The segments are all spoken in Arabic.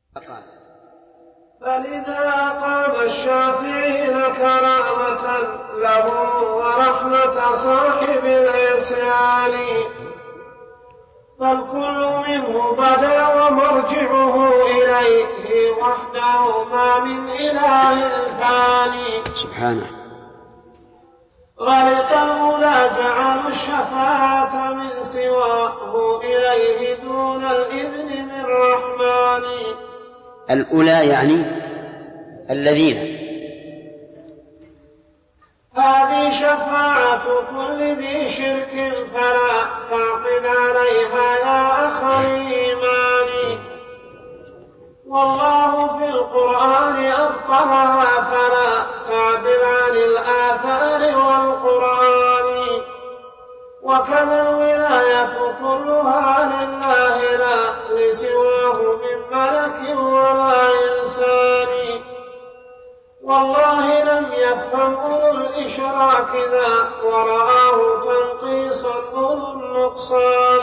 فلذا قام الشافعين كرامة له ورحمة صاحب العصيان، فالكل منه بدا ومرجعه إليه وحده ما من إله ثاني سبحانه. غلط المولى جعل الشفاعة من سواه إليه دون الإذن من رحمن. الأولى يعني الذين. هذه شفاعة كل ذي شرك فلا تعقد عليها يا أخ الإيمان، والله في القرآن أبطلها فلا تعدل عن الآثار والقرآن. وكذا الولاية كلها لله لا لسواه من ملك ولا إنسان، والله لم يفهم أولو الإشراك ذا ورآه تنقيصا أولو النقصان،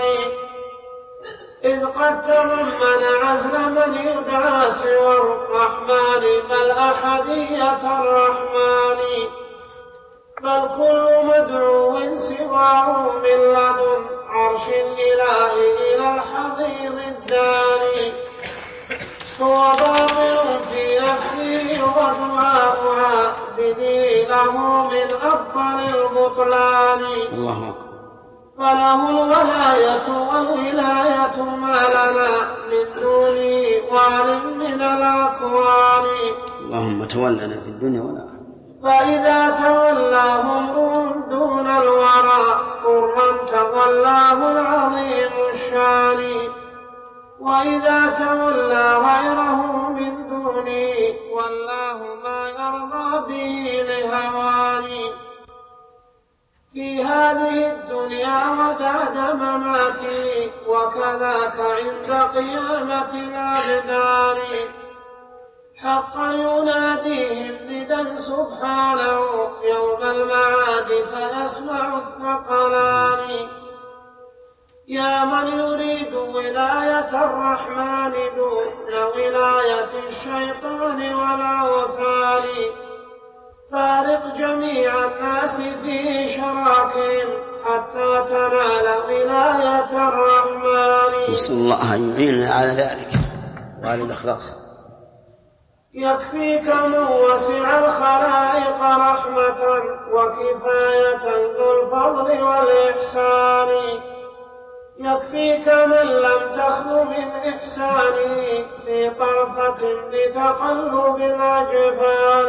إذ قد تضمن عزل من يدعى سوى الرحمن بل أحدية الرحمن، بل كل مدعو سواه من لدن عرش الإله إلى الحضيض الداني، هو باطل في نفسه ودعاؤها بدي له من أفضل البطلان. الله أكبر. فله الولاية والولاية ما لنا من دونه وعلم من الأكوان. اللهم تولنا في الدنيا والآخرة. فإذا تولاهم دون الورى قرا تولاه العظيم الشان، وإذا تولى غيره من دونه والله ما يرضى به لهواني. في هذه الدنيا وبعد مماتي وكذاك عند قيامة الأبدان، حقا يناديهم ندى سبحانه يوم المعاد فيسمع الثقلان. يا من يريد ولاية الرحمن دون ولاية الشيطان والأوثان، فارق جميع الناس في شراكهم حتى تنال ولاية الرحمن. نسأل الله أن يعيننا على ذلك وعلى الإخلاص. يكفيك من وسع الخلائق رحمة وكفاية ذو الفضل والإحسان، يكفيك من لم تخل من إحسانه في طرفة بتقلب الأجفان،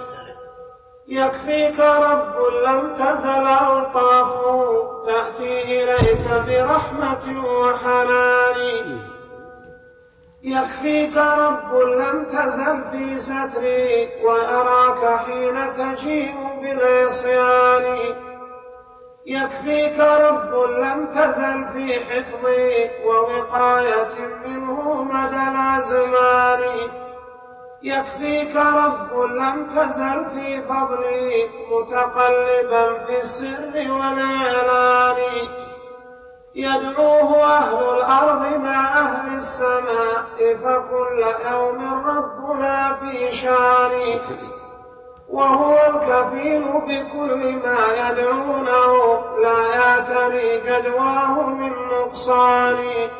يكفيك رب لم تزل ألطافه تأتي إليك برحمة وحنان، يكفيك رب لم تزل في ستري وأراك حين تجيء بالعصيان، يكفيك رب لم تزل في حفظي ووقاية منه مدى الأزمان، يكفيك رب لم تزل في فضلي متقلبا في السر والإعلان، يدعوه أهل الأرض مع أهل السماء فكل يوم ربنا في شان، وهو الكفيل بكل ما يدعونه لا يعتري جدواه من نقصان،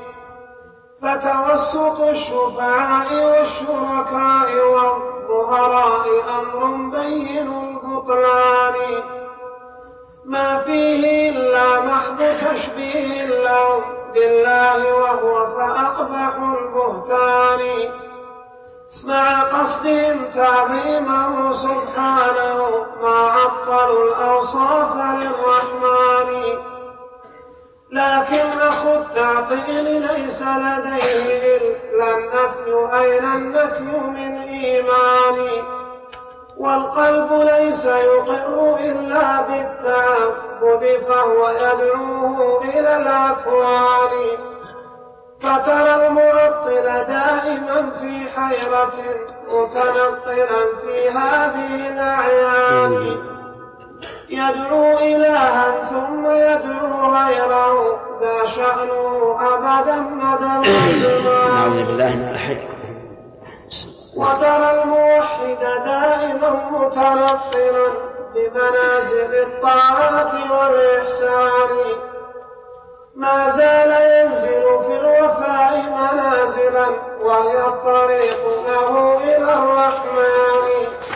فتوسط الشفعاء والشركاء والظهراء أمر بين البطلان، ما فيه إلا محض تشبيه له بالله وهو فأقبح البهتان، مع قصدهم تعظيمه سبحانه ما عطلوا الأوصاف للرحمن، لكن أخو التعطيل ليس لديه إلا النفي أين النفي من إيمان، والقلب ليس يقر إلا بالتعبد فهو يدعوه إلى الأكوان، فترى المعطل دائما في حيرة متنطلا في هذه الأعيان، يدعو إلها ثم يدعو غيره ذا شأنه أبدا مدى الزمان. نعوذ بالله من الحيرة. وترى الموحد دائما متنقلا بمنازل الطاعات والإحسان، ما زال ينزل في الوفاء منازلا وهي الطريق له إلى الرحمن،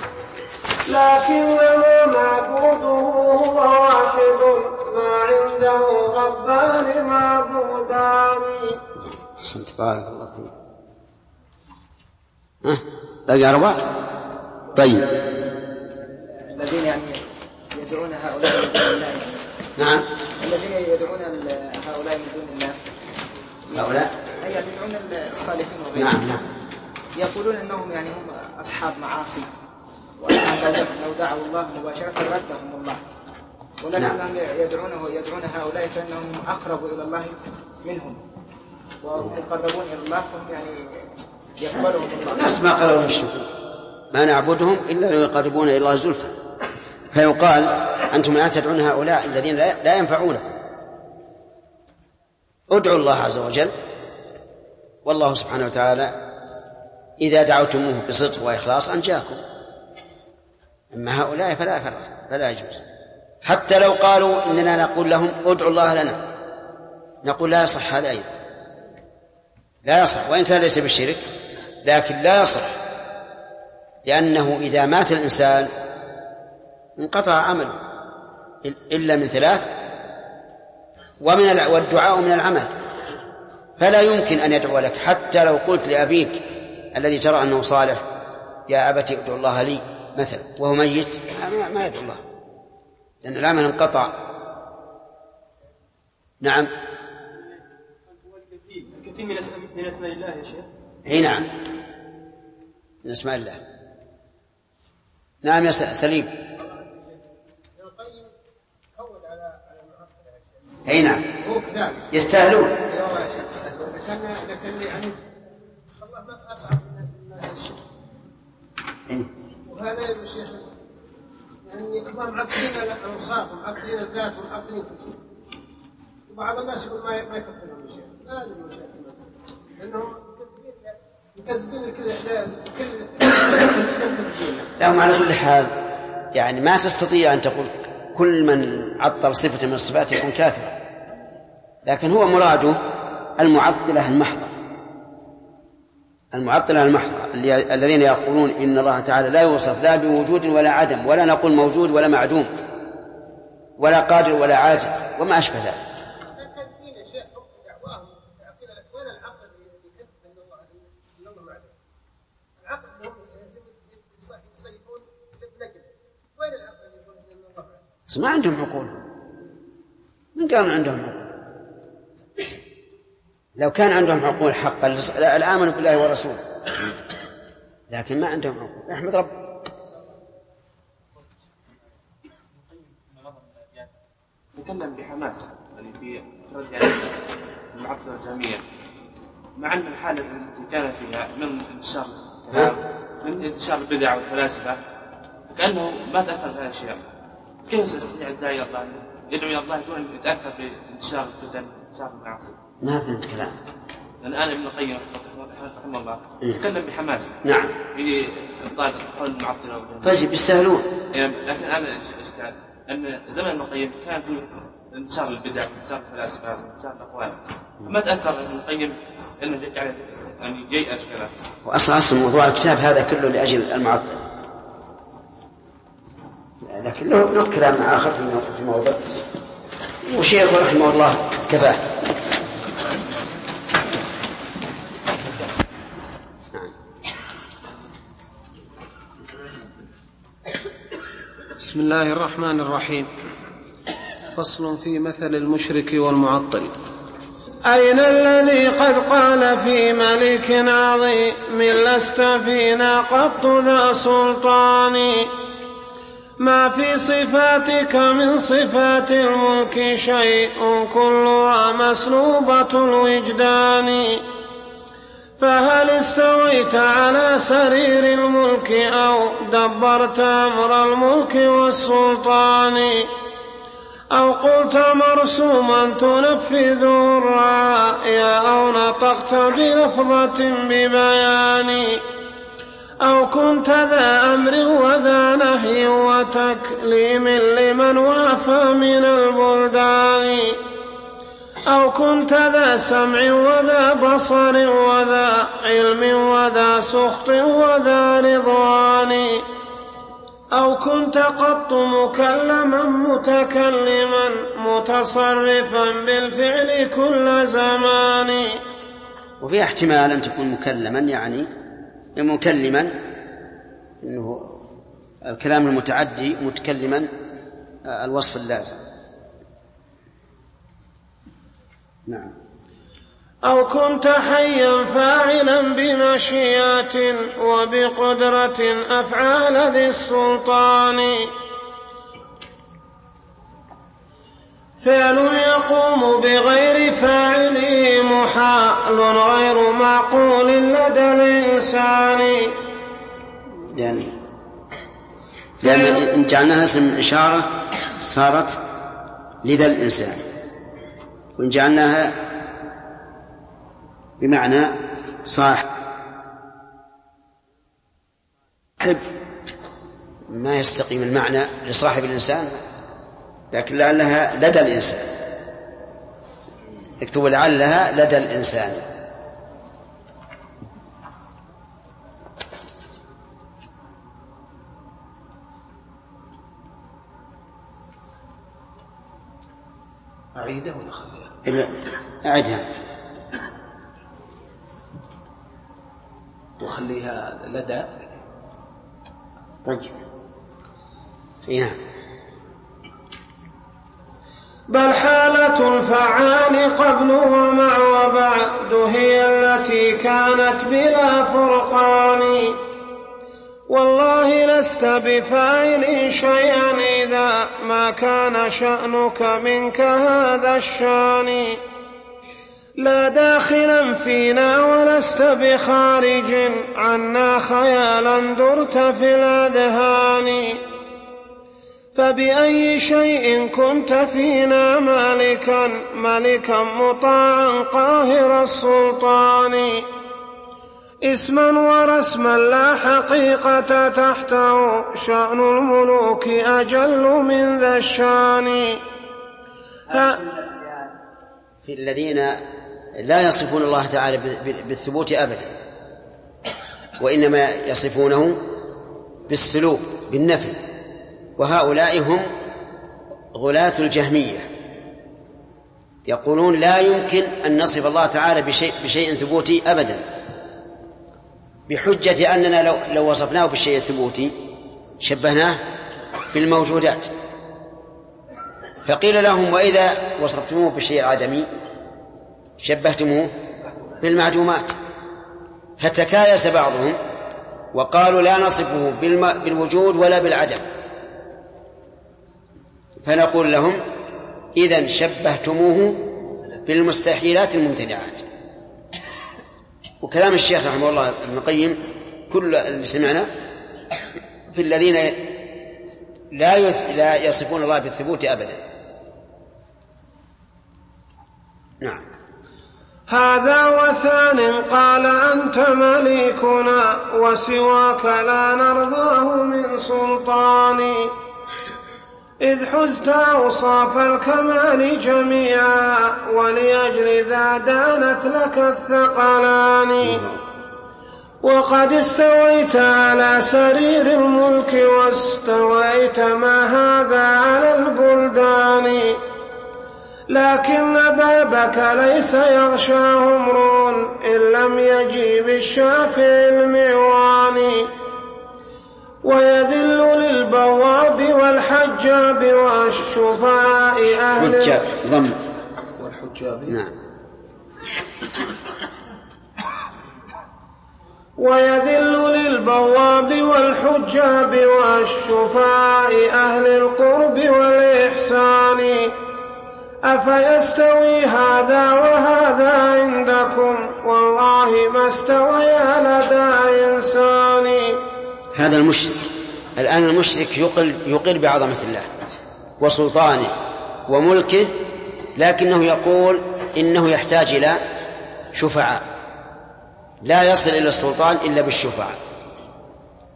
لكنما معبوده هو واحد ما عنده ربان معبودان. أحسنت بارك الله فيك. باقي 4. طيب الذين يعني يدعون هؤلاء من دون الله. نعم. الذين يدعون هؤلاء من دون الله. هؤلاء أي يدعون الصالحين وغيرهم. نعم. يقولون أنهم يعني هم أصحاب معاصي، وأنهم لو دعوا الله مباشرة ردهم الله، ولكنهم يدعون هؤلاء فإنهم أقرب إلى الله منهم ويقربون إلى الله، فهم يعني يقبلهم الله. نفس ما قالوا المشركون ما نعبدهم إلا ليقربون إلى الله زلفى، فيقال أنتم لا تدعون هؤلاء الذين لا ينفعونكم، ادعوا الله عز وجل، والله سبحانه وتعالى إذا دعوتموه بصدق وإخلاص أنجاكم. أما هؤلاء فلا يجوز. حتى لو قالوا إننا نقول لهم ادعوا الله لنا، نقول لا يصح هذا أيضا، لا يصح، وإن كان ليس بالشرك لكن لا يصح، لأنه إذا مات الإنسان انقطع عمله إلا من 3، والدعاء من العمل، فلا يمكن أن يدعو لك. حتى لو قلت لأبيك الذي ترى أنه صالح يا أبتي ادعو الله لي مثلا وهو ميت، ما يدعو الله لأن العمل انقطع. نعم. الكثير من اسماء الله يا شيخ. اي نعم من اسماء الله. نعم يا سليم. اي نعم يستاهلون. لكن يعني الله ما أصعب من الشرك، وهذا يا شيخ يعني الله معطلين الأوصاف ومعطلين الذات ومعطلين كل شيء، وبعض الناس يقول ما يكفرهم الشيخ، لا يجب الشيخ لأنهم يكذبين الكل. لهم على كل حال يعني ما تستطيع أن تقول كل من عطل صفة من الصفات يكون كافرا، لكن هو مراده المعطلة المحضة، الذين يقولون إن الله تعالى لا يوصف لا بوجود ولا عدم، ولا نقول موجود ولا معدوم ولا قادر ولا عاجز وما أشبه ذلك. ما عندهم عقول، من كانوا عندهم عقول؟ لو كان عندهم عقول حقا الآمنوا بالله ورسوله، لكن ما عندهم عقول. احمد رب. نتكلم بحماس يعني في رد المعطلة الجهمية، مع أن الحالة التي كان فيها من انتشار البدع والفلاسفة كأنه ما تأثر بهذه الأشياء. كيف سيستطيع الداعي إلى الله يدعو إلى الله دون أن يتأثر بانتشار الفتن وانتشار المعاصي؟ ما فهمت كلام. الآن ابن القيم رحمه الله يتكلم بحماس. نعم. في إبطال قول المعطلة. طيب يستاهلون. لكن أنا الإشكال أن زمن ابن القيم كان فيه انتشار البدع وانتشار الفلاسفة وانتشار الأقوال، ما تأثر ابن القيم إنه يعني ييأس كذا. وأصل موضوع الكتاب هذا كله لأجل المعطل، لكن له كلام آخر في موضوع، وشيخ رحمه الله كفاه. بسم الله الرحمن الرحيم. فصل في مثل المشرك والمعطل. أين الذي قد قال في ملك عظيم لست فينا قط ذا سلطان، ما في صفاتك من صفات الملك شيء كلها مسلوبة الوجدان، فهل استويت على سرير الملك أو دبرت أمر الملك والسلطان، أو قلت مرسوما تنفذه الرعايا أو نطقت بلفظة ببيان، أو كنت ذا أمر وذا نهي وتكليم لمن وافى من البلدان أو كنت ذا سمع وذا بصر وذا علم وذا سخط وذا رضوان أو كنت قط مكلما متكلما متصرفا بالفعل كل زمان. وفي احتمال أن تكون مكلما يعني مكلما إنه الكلام المتعدي متكلما الوصف اللازم. نعم. أو كنت حيا فاعلا بمشيئة وبقدرة أفعال ذي السلطان فعل يقوم بغير فاعله محال غير معقول لدى الإنسان. يعني لأن إن جعلناها اسم إشارة صارت لدى الإنسان، وإن جعلناها بمعنى صاحب ما يستقيم المعنى لصاحب الإنسان، لكن لعلها لدى الإنسان. اكتب لعلها لدى الإنسان. أعيدها ولا خليها؟ أعيدها وخليها لدى. طيب. نعم. بل حالة الفعال قبل ومع وبعد هي التي كانت بلا فرقان والله لست بفاعل شيئا إذا ما كان شأنك منك هذا الشان لا داخلا فينا ولست بخارج عنا خيالا درت في الأذهان فبأي شيء كنت فينا مالكا مطاعا قاهر السلطان اسما ورسما لا حقيقة تحته شأن الملوك أجل من ذا الشان. في الذين لا يصفون الله تعالى بالثبوت أبدا، وإنما يصفونه بالسلوك بالنفي، وهؤلاء هم غلاة الجهمية يقولون لا يمكن أن نصف الله تعالى بشيء ثبوتي أبدا، بحجة أننا لو وصفناه بالشيء الثبوتي شبهناه بالموجودات. فقيل لهم وإذا وصفتموه بالشيء العدمي شبهتموه بالمعدومات، فتكايس بعضهم وقالوا لا نصفه بالوجود ولا بالعدم. فنقول لهم إذن شبهتموه بالمستحيلات الممتنعات. وكلام الشيخ رحمه الله ابن القيم كل اللي سمعنا في الذين لا يصفون الله بالثبوت أبدا. نعم. هذا وثان قال أنت مليكنا وسواك لا نرضاه من سلطان إذ حزت أوصاف الكمال جميعا ولأجل ذا دانت لك الثقلان وقد استويت على سرير الملك واستويت ما هذا على البلدان لكن بابك ليس يغشاه امرؤ إن لم يجيب الشافع المعوان ويذل للبواب والحجاب والشفعاء أهل ضم والحجاب. نعم. ويذل للبواب والحجاب والشفعاء أهل القرب والإحسان أفيستوي هذا وهذا عندكم والله ما استويا لدى إنسان. هذا المشرك الآن المشرك يقر بعظمة الله وسلطانه وملكه، لكنه يقول إنه يحتاج إلى شفعاء، لا يصل إلى السلطان إلا بالشفعاء.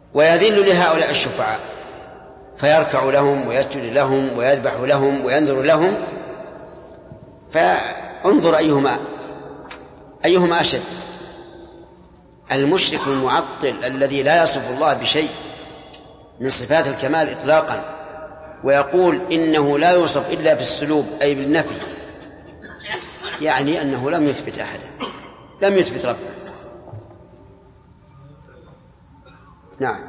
ويذل لهؤلاء الشفعاء فيركع لهم ويسجد لهم ويذبح لهم وينذر لهم. فانظر أيهما أشد، المشرك المعطل الذي لا يصف الله بشيء من صفات الكمال إطلاقا ويقول إنه لا يوصف إلا بالسلوب أي بالنفي، يعني أنه لم يثبت أحدا، لم يثبت ربه. نعم.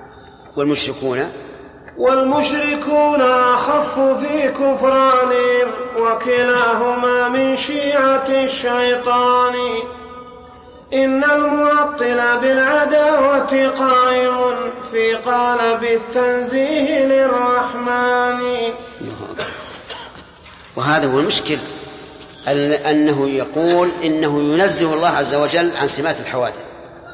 والمشركون أخف في كفرانهم وكلاهما من شيعة الشيطان. إن المعطل بالعداوة قائم في قالب التنزيه للرحمن. وهذا هو المشكل، أنه يقول إنه ينزه الله عز وجل عن سمات الحوادث،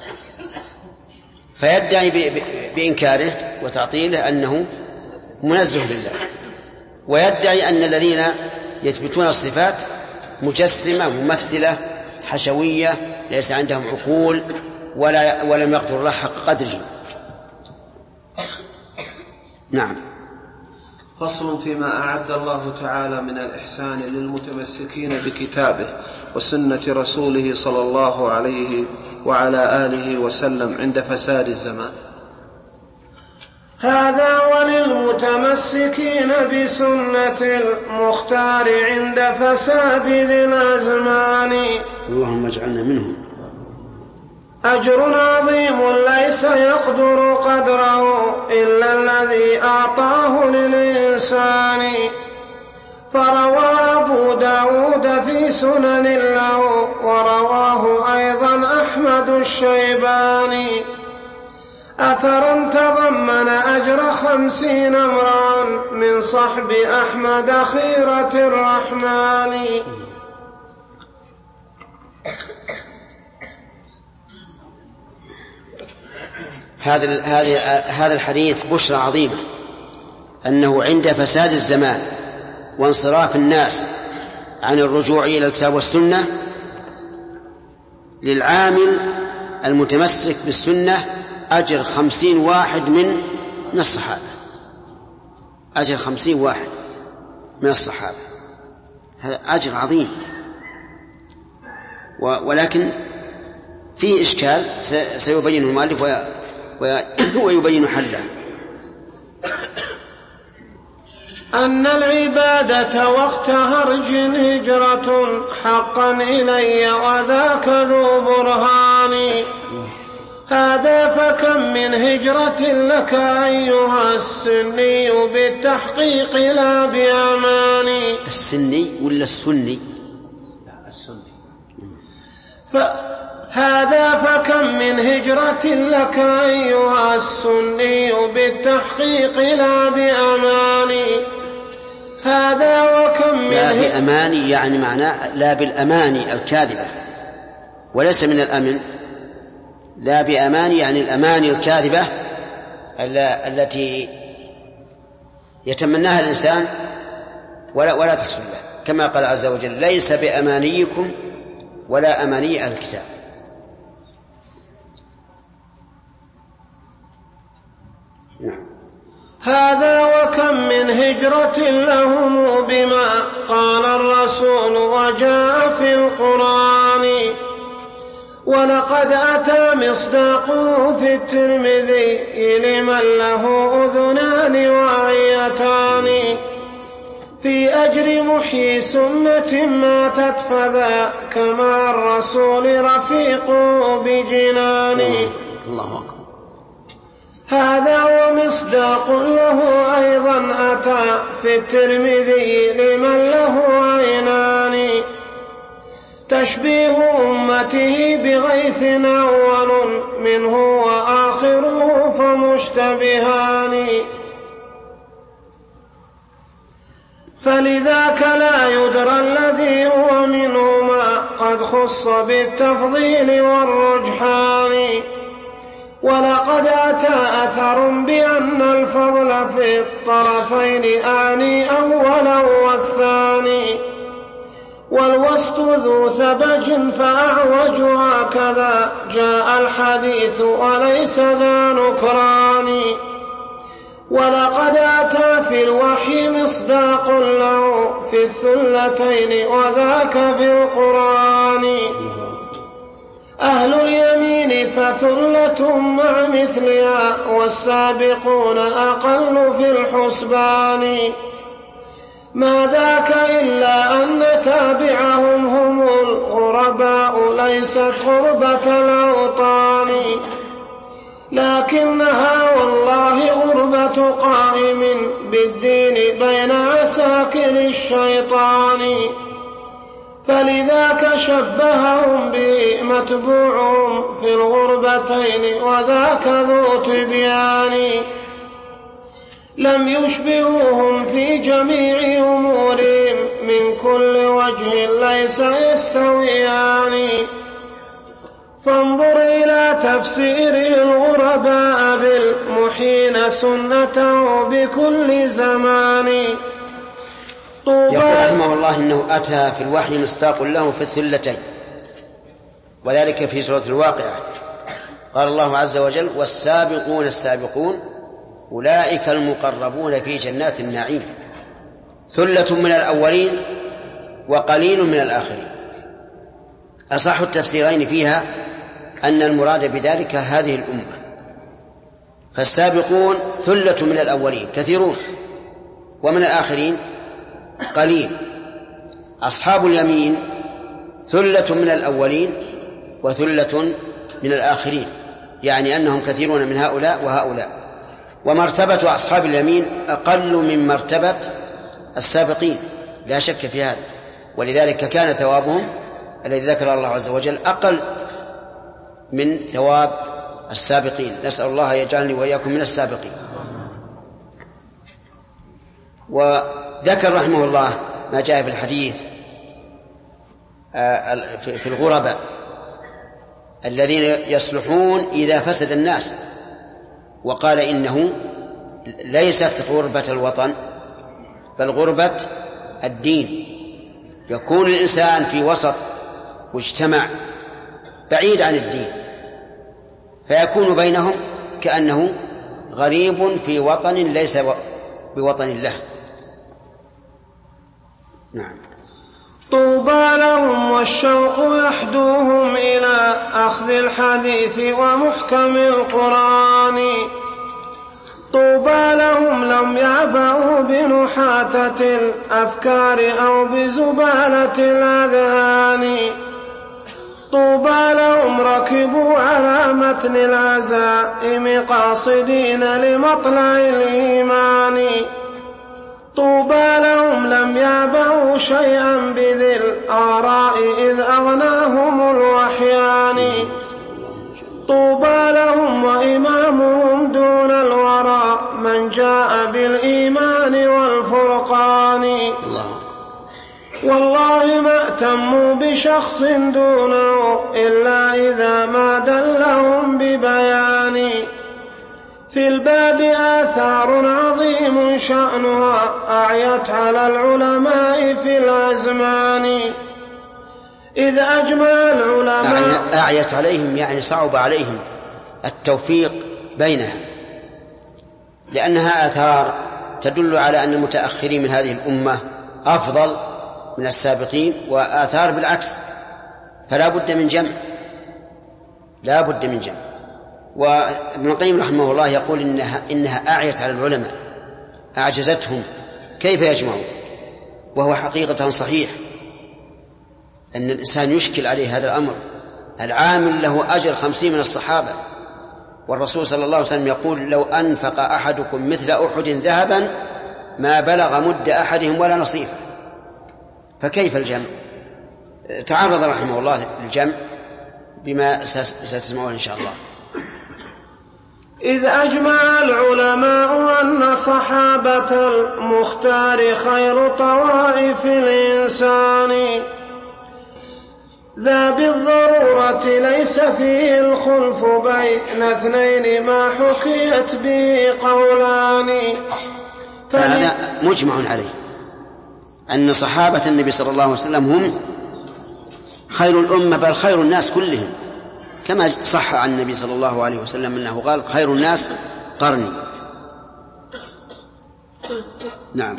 فيدعي بإنكاره وتعطيله أنه منزه لله، ويدعي أن الذين يثبتون الصفات مجسمة ممثلة حشوية ليس عندهم عقول ولم يقدر الله حق قدره. نعم. فصل فيما أعد الله تعالى من الإحسان للمتمسكين بكتابه وسنة رسوله صلى الله عليه وعلى آله وسلم عند فساد الزمان. هذا وللمتمسكين بسنة المختار عند فساد ذي الأزمان اللهم اجعلنا منهم أجر عظيم ليس يقدر قدره إلا الذي أعطاه للإنسان. فروى أبو داود في سنن له ورواه أيضا أحمد الشيباني أثرا تضمن أجر 50 امرأ من صحب أحمد خيرة الرحمن. هذا الحديث بشرى عظيمة، أنه عند فساد الزمان وانصراف الناس عن الرجوع إلى الكتاب والسنة للعامل المتمسك بالسنة أجر 50 واحد من الصحابة، أجر 50 واحد من الصحابة، هذا أجر عظيم. ولكن فيه إشكال سيبينه المؤلف ويبين حله. أن العبادة وقت هرج هجرة حقا إلي وذاك ذو برهان. هذا فكم من هجرة لك أيها السني بالتحقيق لا بأماني. السني ولا السني؟ السني. هذا فكم من هجرة لك أيها السني بالتحقيق لا بأماني. هذا وكم من لا بأماني يعني معناه لا بالأماني الكاذبة وليس من الأمن. لا بأماني يعني الأماني الكاذبة التي يتمناها الإنسان ولا تحصل له، كما قال عز وجل ليس بأمانيكم ولا أماني أهل الكتاب. هذا وكم من هجرة لهم بما قال الرسول وجاء في القرآن. ولقد أتى مصداقه في الترمذي لمن له أذنان وعيتان في أجر محيي سنة ماتت فذا كما الرسول رفيق بجنان. الله أكبر. هذا ومصداق له أيضا أتى في الترمذي لمن له عينان تشبيه أمته بغيث أول منه وآخره فمشتبهان. فلذاك لا يدرى الذي هو منهما قد خص بالتفضيل والرجحان. ولقد أتى أثر بأن الفضل في الطرفين أعني أولا والثاني والوسط ذو ثبج فأعوج هكذا جاء الحديث وليس ذا نكران ولقد أتى في الوحي مصداق له في الثلتين وذاك في القرآن أهل اليمين فثلة مع مثلها والسابقون أقل في الحسبان ما ذاك إلا أن تابعهم هم الغرباء ليست غربة الأوطان لكنها والله غربة قائم بالدين بين عساكر الشيطان فلذاك شبههم به متبوعهم في الغربتين وذاك ذو تبيان لم يشبهوهم في جميع أمورهم من كل وجه ليس يستويان فانظر إلى تفسير الغرباء بالمحين سنته بكل زمان يقول رحمه الله إنه أتى في الوحي مصداق له في الثلتين وذلك في سورة الواقعة قال الله عز وجل والسابقون السابقون أولئك المقربون في جنات النعيم ثلة من الأولين وقليل من الآخرين أصح التفسيرين فيها أن المراد بذلك هذه الأمة فالسابقون ثلة من الأولين كثيرون ومن الآخرين قليل أصحاب اليمين ثلة من الأولين وثلة من الآخرين يعني أنهم كثيرون من هؤلاء وهؤلاء ومرتبة أصحاب اليمين أقل من مرتبة السابقين لا شك في هذا ولذلك كان ثوابهم الذي ذكر الله عز وجل أقل من ثواب السابقين نسأل الله يجعلني وإياكم من السابقين وذكر رحمه الله ما جاء في الحديث في الغرباء الذين يصلحون إذا فسد الناس وقال إنه ليست غربة الوطن بل غربة الدين يكون الإنسان في وسط مجتمع بعيد عن الدين فيكون بينهم كأنه غريب في وطن ليس بوطن الله. نعم. طوبى لهم والشوق يحدوهم إلى أخذ الحديث ومحكم القرآن طوبى لهم لم يعبأوا بنحاتة الأفكار أو بزبالة الأذهان طوبى لهم ركبوا على متن العزائم قاصدين لمطلع الإيمان طوبى لهم لم يعبأوا شيئا بذي الآراء إذ أغناهم الوحيان طوبى لهم وإمامهم دون الورى من جاء بالإيمان والفرقان والله ما اهتموا بشخص دونه إلا إذا ما دلهم ببيان في الباب آثار عظيم شأنها أعيت على العلماء في الأزمان إذ أجمع العلماء أعيت عليهم يعني صعب عليهم التوفيق بينها لأنها آثار تدل على أن المتأخرين من هذه الأمة أفضل من السابقين وآثار بالعكس فلا بد من جمع لا بد من جمع وابن القيم رحمه الله يقول إنها أعيت على العلماء أعجزتهم كيف يجمعون وهو حقيقة صحيح أن الإنسان يشكل عليه هذا الأمر العامل له أجر 50 من الصحابة والرسول صلى الله عليه وسلم يقول لو أنفق أحدكم مثل أحد ذهبا ما بلغ مد أحدهم ولا نصيفه فكيف الجمع تعرض رحمه الله للجمع بما ستسمعون إن شاء الله إذ أجمع العلماء أن صحابة المختار خير طوائف الإنسان ذا بالضرورة ليس فيه الخلف بين اثنين ما حكيت به قولان هذا مجمع عليه أن صحابة النبي صلى الله عليه وسلم هم خير الأمة بل خير الناس كلهم، كما صح عن النبي صلى الله عليه وسلم أنه قال خير الناس قرني. نعم.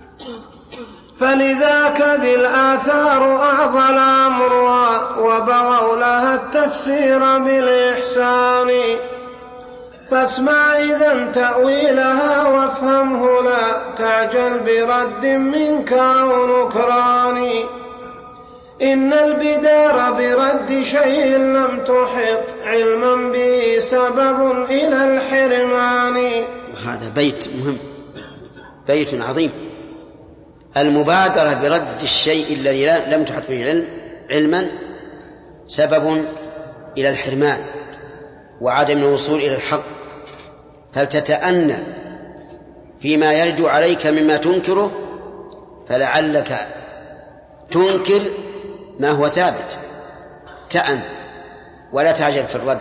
فلذاك ذي الآثار أعضى الأمر وبغوا لها التفسير بالإحسان، فاسمع إذن تأويلها وافهمه لا تعجل برد منك أو نكران. إن البدار برد شيء لم تحط علما به سبب إلى الحرمان. هذا بيت مهم، بيت عظيم. المبادرة برد الشيء الذي لم تحط به علما سبب إلى الحرمان وعدم الوصول إلى الحق، فلتتأنى فيما يرد عليك مما تنكره، فلعلك تنكر ما هو ثابت. تأن ولا تعجل في الرد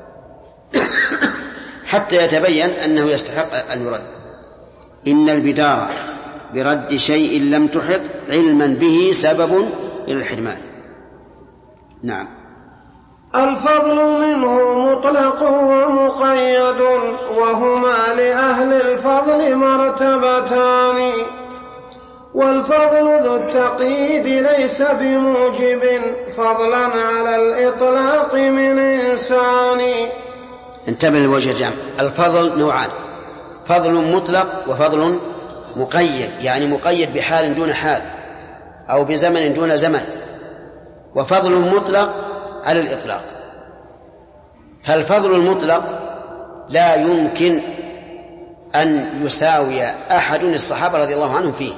حتى يتبين أنه يستحق أن يرد. إن البدار برد شيء لم تحط علما به سبب إلى الحرمان. نعم. الفضل منه مطلق ومقيد وهما لأهل الفضل مرتبتان، والفضل ذو التقييد ليس بموجب فضلا على الإطلاق من إنسان. انتبه لوجه الجمع. الفضل نوعان: فضل مطلق وفضل مقيد، يعني مقيد بحال دون حال أو بزمن دون زمن، وفضل مطلق على الإطلاق. فالفضل المطلق لا يمكن أن يساوي أحد الصحابة رضي الله عنهم فيه،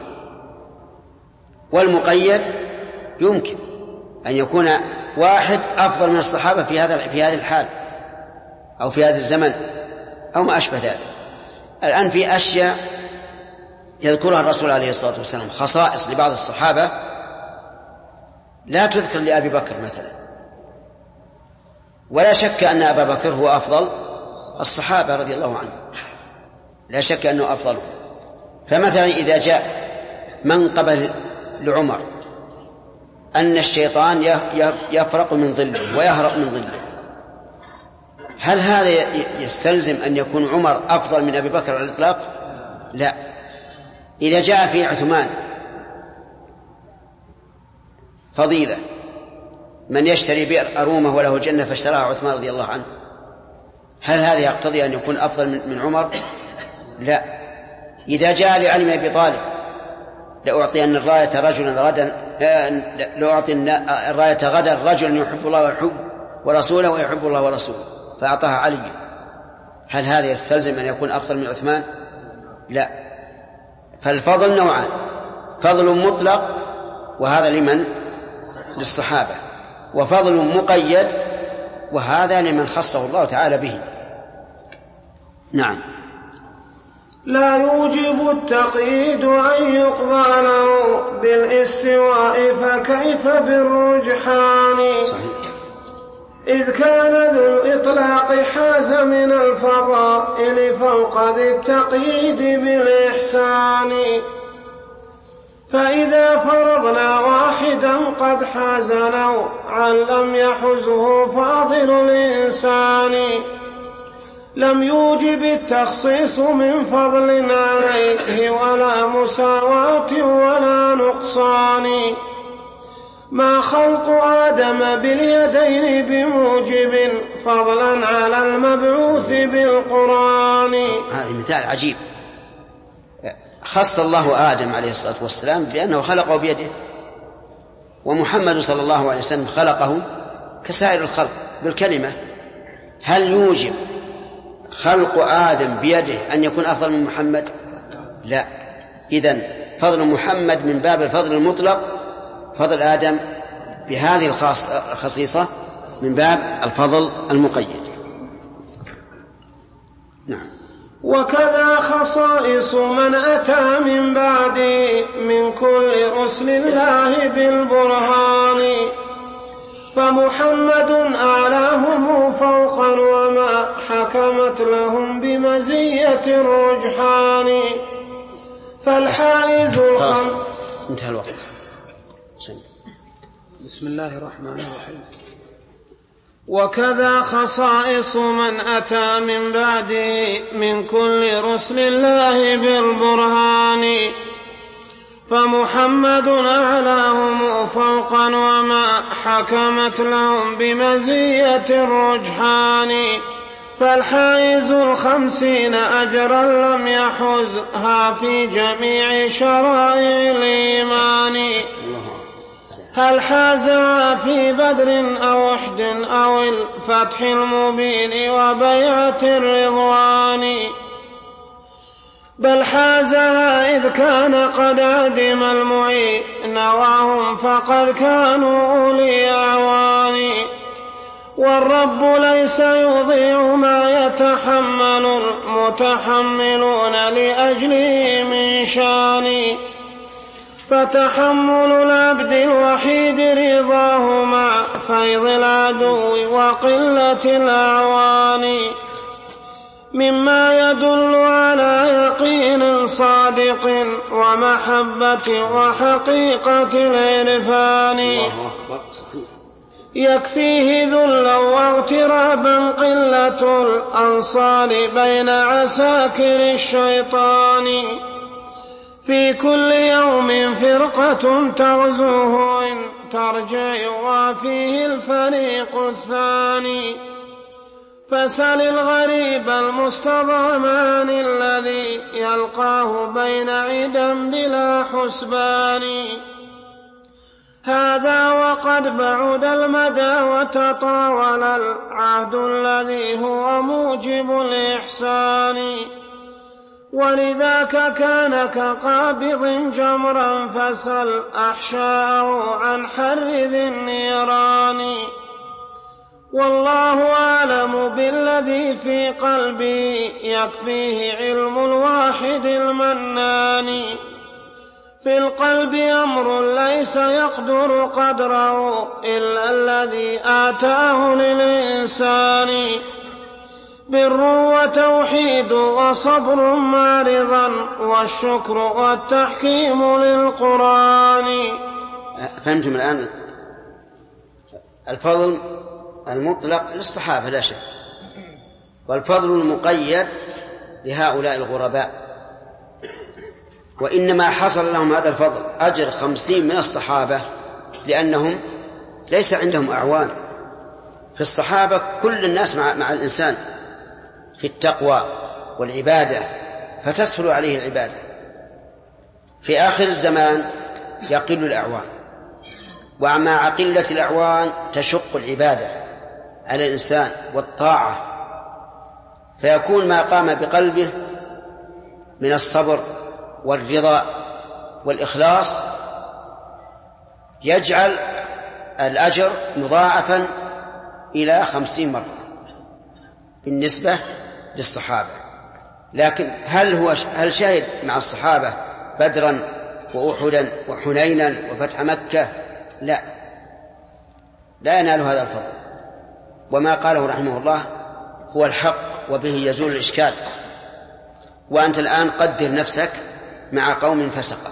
والمقيد يمكن أن يكون واحد أفضل من الصحابة في هذه الحال أو في هذا الزمن أو ما أشبه ذلك. الآن في أشياء يذكرها الرسول عليه الصلاة والسلام، خصائص لبعض الصحابة لا تذكر لأبي بكر مثلا، ولا شك أن أبا بكر هو أفضل الصحابة رضي الله عنه، لا شك أنه أفضل. فمثلا إذا جاء منقبة لعمر أن الشيطان يفرق من ظله ويهرق من ظله، هل هذا يستلزم أن يكون عمر أفضل من أبي بكر على الإطلاق؟ لا. إذا جاء في عثمان فضيلة من يشتري بئر أرومة وله جنة فاشتراها عثمان رضي الله عنه، هل هذا يقتضي أن يكون أفضل من عمر؟ لا. إذا جاء لعلي بن أبي طالب لأعطين الراية رجلا غدا الراية غدا رجلا يحب الله ويحب ورسوله ويحب الله ورسوله فأعطاها علي، هل هذا يستلزم أن يكون أفضل من عثمان؟ لا. فالفضل نوعان: فضل مطلق وهذا لمن؟ للصحابة، وفضل مقيد وهذا لمن خصه الله تعالى به. نعم. لا يوجب التقييد أن يقضى له بالاستواء فكيف بالرجحان. صحيح. إذ كان ذو الإطلاق حاز من الفضائل فوق ذي التقييد بالإحسان، فإذا فرضنا واحدا قد حاز نوعا لم يحزه فاضل الإنسان، لم يوجب التخصيص من فضل عليه ولا مساواة ولا نقصان، ما خلق آدم باليدين بموجب فضلا على المبعوث بالقرآن. هذا مثال عجيب. خص الله آدم عليه الصلاة والسلام بأنه خلقه بيده، ومحمد صلى الله عليه وسلم خلقه كسائر الخلق بالكلمة. هل يوجب خلق آدم بيده أن يكون أفضل من محمد؟ لا. إذن فضل محمد من باب الفضل المطلق، فضل آدم بهذه الخصيصة من باب الفضل المقيد. نعم. وكذا خصائص من أتى من بعده من كل رسل الله بالبرهان، فمحمد أعلاهم فوقا وما حكمت لهم بمزية الرجحان، فالحائز انتهى الوقت. بسم الله الرحمن الرحيم. وكذا خصائص من أتى من بعده من كل رسل الله بالبرهان، فمحمد أعلاهم فوقا وما حكمت لهم بمزية الرجحان، فالحائز 50 أجرا لم يحزها في جميع شرائع الإيمان، هل حازها في بدر أو أحد أو الفتح المبين وبيعة الرضوان، بل حازها إذ كان قد عدم المعين وهم فقد كانوا أولي أعوان، والرب ليس يضيع ما يتحمل المتحملون لأجله من شان، فتحمل العبد الوحيد رضاه مع فيض العدو وقلة الأعوان، مما يدل على يقين صادق ومحبة وحقيقة العرفان، يكفيه ذلا واغترابا قلة الأنصار بين عساكر الشيطان، في كل يوم فرقة تغزوه إن ترجع وفيه الفريق الثاني، فسل الغريب المستضعمان الذي يلقاه بين عدا بلا حسبان، هذا وقد بعد المدى وتطاول العهد الذي هو موجب الإحسان، ولذاك كان كقابض جمرا فسل أحشاءه عن حر ذي النيران، والله أعلم بالذي في قلبي يكفيه علم الواحد المنان، في القلب أمر ليس يقدر قدره إلا الذي آتاه للإنسان، بر وتوحيد وصبر معرضا والشكر والتحكيم للقرآن. فهمتم الآن؟ الفضل المطلق للصحابة لا شك، والفضل المقيد لهؤلاء الغرباء، وإنما حصل لهم هذا الفضل أجر 50 من الصحابة لأنهم ليس عندهم أعوان. في الصحابة كل الناس مع الإنسان في التقوى والعبادة فتسهل عليه العبادة. في آخر الزمان يقل الأعوان، ومع قلة الأعوان تشق العبادة على الإنسان والطاعة، فيكون ما قام بقلبه من الصبر والرضا والإخلاص يجعل الأجر مضاعفا إلى 50 مرة بالنسبة للصحابة. لكن هل شهد مع الصحابة بدرا وأحدا وحنينا وفتح مكة؟ لا ينال هذا الفضل. وما قاله رحمه الله هو الحق وبه يزول الإشكال. وأنت الآن قدر نفسك مع قوم فسقة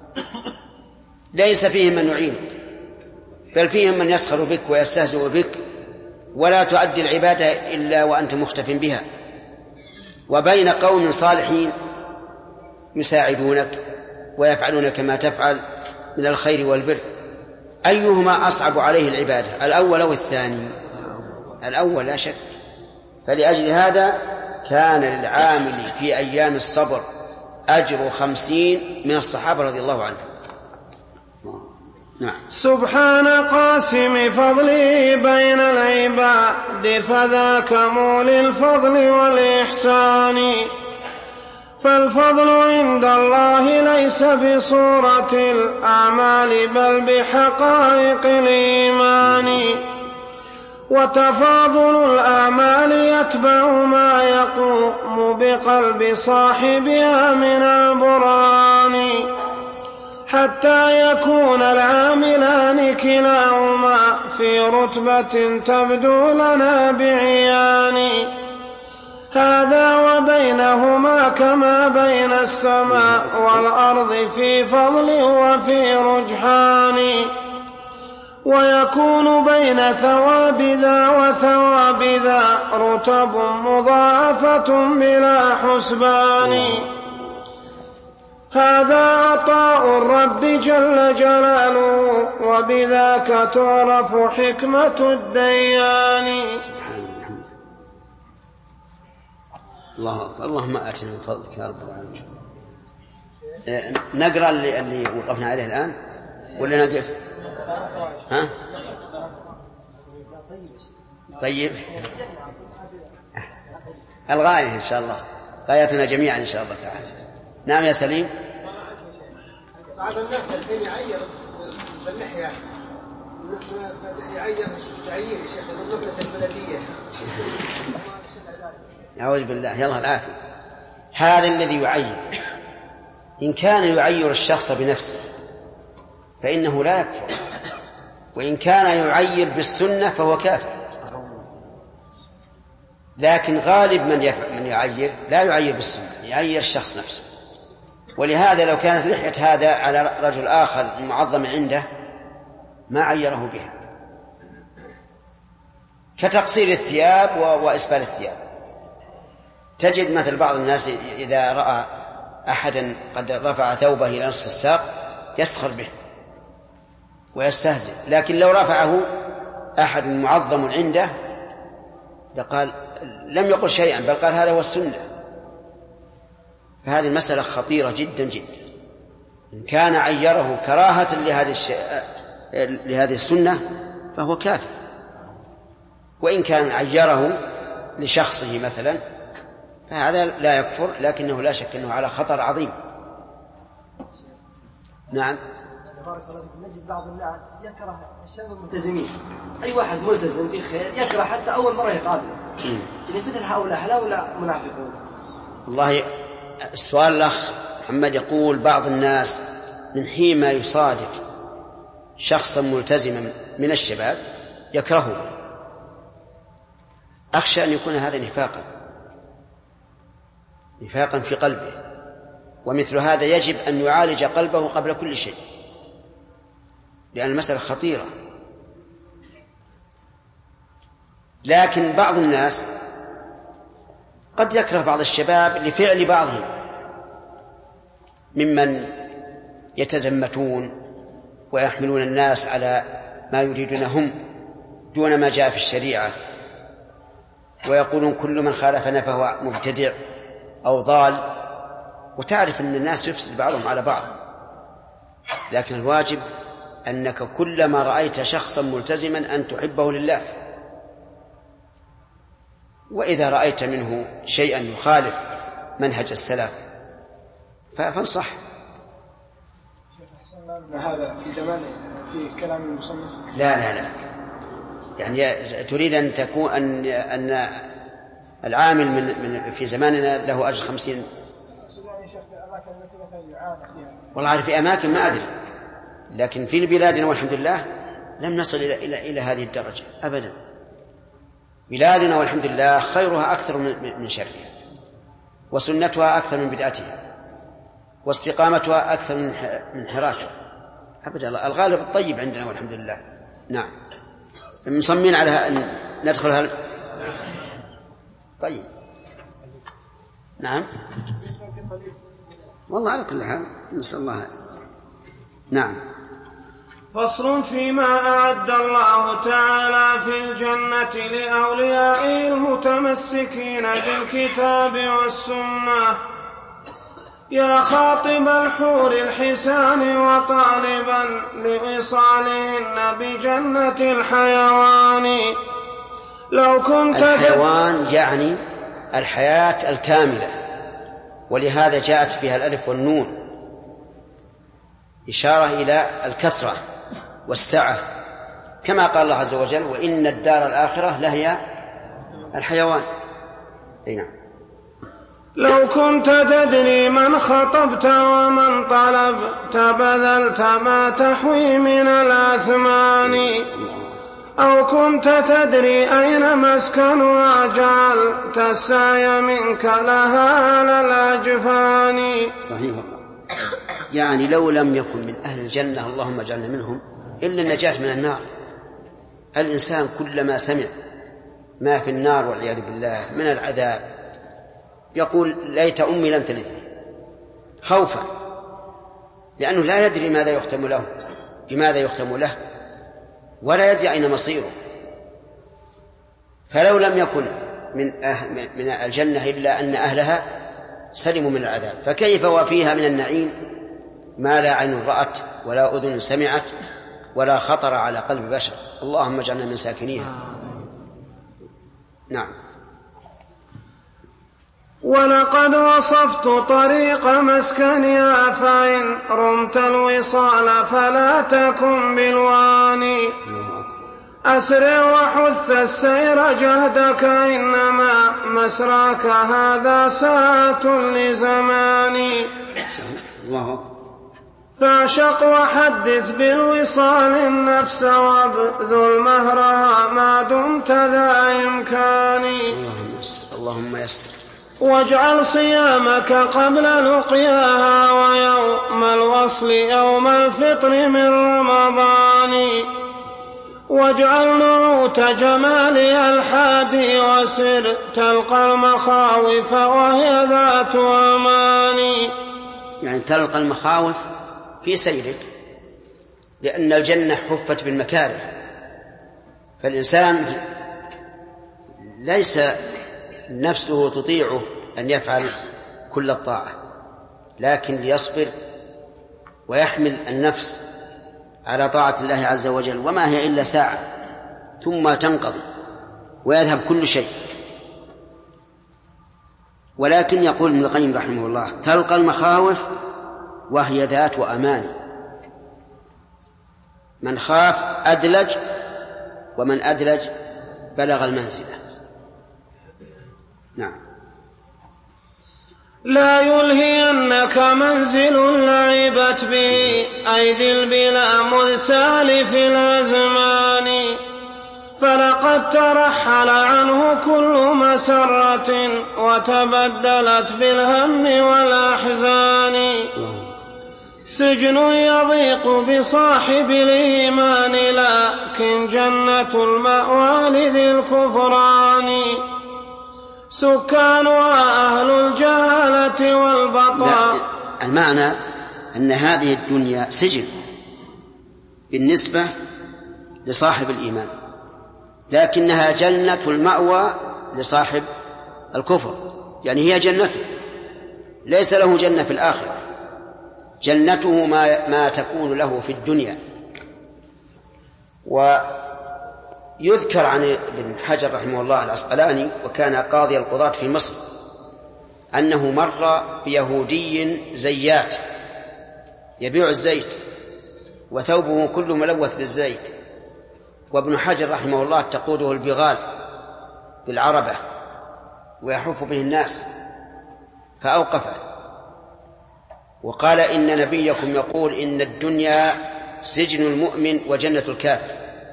ليس فيهم من يعينك، بل فيهم من يسخر بك ويستهزئ بك، ولا تؤدي العبادة إلا وأنت مختف بها، وبين قوم صالحين يساعدونك ويفعلون كما تفعل من الخير والبر. أيهما أصعب عليه العبادة، الأول أو الثاني؟ الأول لا شك. فلأجل هذا كان للعامل في أيام الصبر أجر 50 من الصحابة رضي الله عنهم. نعم. سبحان قاسم فضله بين العباد فذاك مولي الفضل والإحسان، فالفضل عند الله ليس بصورة الأعمال بل بحقائق الإيمان، وتفاضل الأعمال يتبع ما يقوم بقلب صاحبها من البرهان، حتى يكون العاملان كلاهما في رتبة تبدو لنا بعيان، هذا وبينهما كما بين السماء والأرض في فضل وفي رجحان، ويكون بين ثواب ذا وثواب ذا رتب مضاعفة بلا حسبان. هذا عطاء الرب جل جلاله وبذاك تعرف حكمة الديان. الله أكبر. اللهم آتنا من فضلك يا رب العالمين. نقرأ اللي وقفنا عليه الآن ولا نقف؟ ها؟ طيب الغاية إن شاء الله، غايتنا جميعا إن شاء الله تعالى. نعم يا سليم. بعض الناس الحين يعير باللحية، يعير الشيخ بالنفس البلدية. أعوذ بالله، يلا العافية. هذا الذي يعير إن كان يعير الشخص بنفسه فإنه لا يكفر، وإن كان يعير بالسنة فهو كافر. لكن غالب من يعير لا يعير بالسنة، يعير الشخص نفسه. ولهذا لو كانت لحية هذا على رجل آخر معظم عنده ما عيره بها، كتقصير الثياب وإسبال الثياب. تجد مثل بعض الناس إذا رأى أحدا قد رفع ثوبه إلى نصف الساق يسخر به ويستهزئ، لكن لو رفعه أحد معظم عنده لقال لم يقل شيئا، بل قال هذا هو السنة. فهذه المسألة خطيرة جدا جدا. إن كان عيره كراهة لهذه السنة فهو كافر، وإن كان عيره لشخصه مثلا فهذا لا يكفر، لكنه لا شك أنه على خطر عظيم. نعم. نجد بعض الناس يكره الشباب الملتزمين، أي واحد ملتزم في خير يكره حتى أول مرة يقابله. إذا مثل هؤلاء ولا منافقون؟ والله السؤال الأخ محمد يقول بعض الناس من حين ما يصادف شخصا ملتزما من الشباب يكرهه. أخشى أن يكون هذا نفاقا في قلبه، ومثل هذا يجب أن يعالج قلبه قبل كل شيء، لأن المسألة خطيرة. لكن بعض الناس قد يكره بعض الشباب لفعل بعضهم ممن يتزمتون ويحملون الناس على ما يريدون هم دون ما جاء في الشريعة، ويقولون كل من خالفنا فهو مبتدع أو ضال. وتعرف أن الناس يفسد بعضهم على بعض، لكن الواجب أنك كلما رأيت شخصا ملتزما أن تحبه لله، وإذا رأيت منه شيئا يخالف منهج السلف فانصح. هذا في زمان في كلام المصنف؟ لا يعني تريد أن تكون أن العامل من في زماننا له أجر 50. والله في أماكن ما أدري، لكن في بلادنا والحمد لله لم نصل إلى هذه الدرجة أبدا. بلادنا والحمد لله خيرها أكثر من شرها، وسنتها أكثر من بدعتها، واستقامتها أكثر من انحرافها أبدا. الغالب الطيب عندنا والحمد لله. نعم. مصممين على أن ندخل طيب. نعم والله على كل حال نسأل الله. نعم. فصل فيما أعد الله تعالى في الجنة لأوليائه المتمسكين بالكتاب والسنة. يا خاطب الحور الحسان وطالبا لوصالهن بجنة الحيوان. لو كنت الحيوان يعني الحياة الكاملة، ولهذا جاءت فيها الألف والنون إشارة إلى الكثرة والسعة، كما قال الله عز وجل وإن الدار الآخرة لهي الحيوان. نعم. لو كنت تدري من خطبت ومن طلبت بذلت ما تحوي من الأثمان. أو كنت تدري أين مسكنها جعلت السعي منك لها على الأجفان. صحيح. يعني لو لم يكن من أهل الجنة اللهم اجعلنا منهم إلا النجاة من النار. الإنسان كلما سمع ما في النار والعياذ بالله من العذاب يقول ليت أمي لم تلدني، خوفا، لأنه لا يدري ماذا يختم له، بماذا يختم له، ولا يدري أين مصيره. فلو لم يكن من الجنة إلا أن أهلها سلموا من العذاب، فكيف وفيها من النعيم ما لا عين رأت ولا أذن سمعت ولا خطر على قلب بشر. اللهم اجعلنا من ساكنيها. نعم. ولقد وصفت طريق مسكنها فإن رمت الوصال فلا تكن بالواني. أسرع وحث السير جهدك إنما مسراك هذا ساعة لزماني. فاعشق وحدث بالوصال النفس وابذل مهرها ما دمت ذا إمكاني. اللهم يسر. واجعل صيامك قبل لقياها ويوم الوصل يوم الفطر من رمضان. واجعل نعوت جمالها الحادي وسر تلقى المخاوف وهي ذات أمان. يعني تلقى المخاوف في سيرك، لأن الجنة حفت بالمكاره، فالإنسان ليس نفسه تطيعه أن يفعل كل الطاعة، لكن ليصبر ويحمل النفس على طاعة الله عز وجل، وما هي إلا ساعة ثم تنقضي ويذهب كل شيء. ولكن يقول ابن القيم رحمه الله تلقى المخاوف وهي ذات أمان. من خاف أدلج، ومن أدلج بلغ المنزلة. نعم. لا يلهينك منزل لعبت به أيدي البلا مذ سالف الأزمان. فلقد ترحل عنه كل مسرة وتبدلت بالهم والأحزان. سجن يضيق بصاحب الإيمان لكن جنة المأوى لذي الكفران. سكانها أهل الجهالة والبطاء. المعنى أن هذه الدنيا سجن بالنسبة لصاحب الإيمان، لكنها جنة المأوى لصاحب الكفر، يعني هي جنته، ليس له جنة في الآخرة، جنته ما تكون له في الدنيا. ويذكر عن ابن حجر رحمه الله العسقلاني، وكان قاضي القضاة في مصر، أنه مر بيهودي زيات يبيع الزيت وثوبه كله ملوث بالزيت، وابن حجر رحمه الله تقوده البغال بالعربة ويحف به الناس، فأوقفه وقال إن نبيكم يقول إن الدنيا سجن المؤمن وجنة الكافر.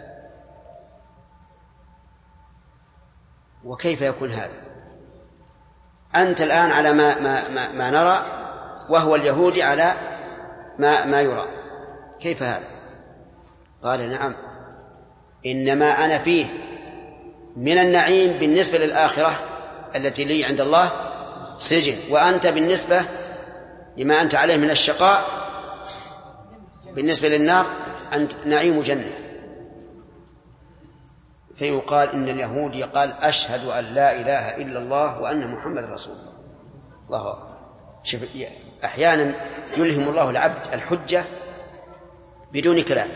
وكيف يكون هذا؟ أنت الآن على ما نرى، وهو اليهودي على ما يرى، كيف هذا؟ قال نعم، إنما أنا فيه من النعيم بالنسبة للآخرة التي لي عند الله سجن، وأنت بالنسبة لما أنت عليه من الشقاء بالنسبة للنار أنت نعيم جنة. فيقال إن اليهودي قال أشهد أن لا إله إلا الله وأن محمد رسول الله. الله أكبر. أحيانا يلهم الله العبد الحجة بدون كلام.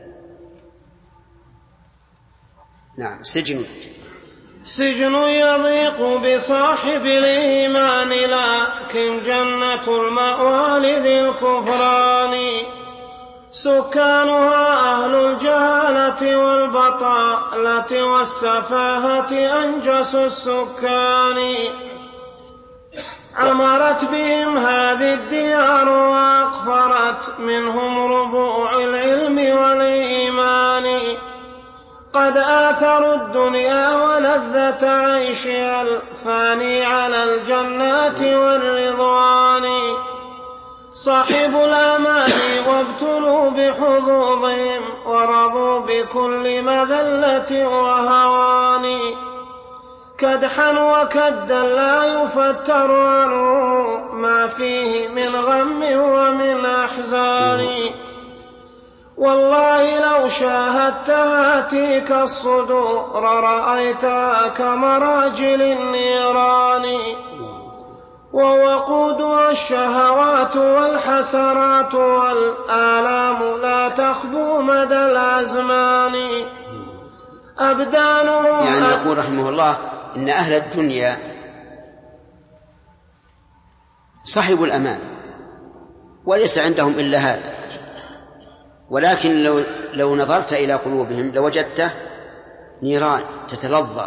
نعم. سجن يضيق بصاحب الإيمان لكن جنة المأوى لذي الكفران. سكانها أهل الجهالة والبطالة والسفاهة أنجس السكان. عمرت بهم هذه الديار وأقفرت منهم ربوع العلم والإيمان. قد آثروا الدنيا ولذة عيشها الفاني على الجنات والرضوان. صحبوا الأماني وابتلوا بحظوظهم ورضوا بكل مذلة وهوان. كدحا وكدا لا يفتر عنه ما فيه من غم ومن أحزان. والله لو شاهدت هاتيك الصدور رأيتها كمراجل النيران. ووقودها الشهوات والحسرات والآلام لا تخبو مدى الأزمان. أبدانهم يعني يقول رحمه الله إن أهل الدنيا صحبوا الأمان وليس عندهم إلا هذا، ولكن لو نظرت إلى قلوبهم لوجدته نيران تتلظى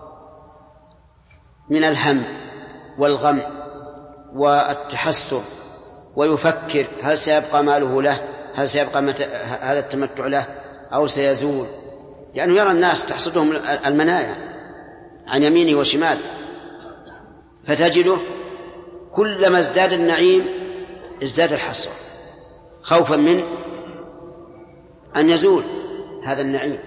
من الهم والغم والتحسر، ويفكر هل سيبقى ماله له، هل سيبقى هذا التمتع له أو سيزول، لأنه يرى الناس تحصدهم المنايا عن يمينه وشماله، فتجده كلما ازداد النعيم ازداد الحسرة خوفا من أن يزول هذا النعيم.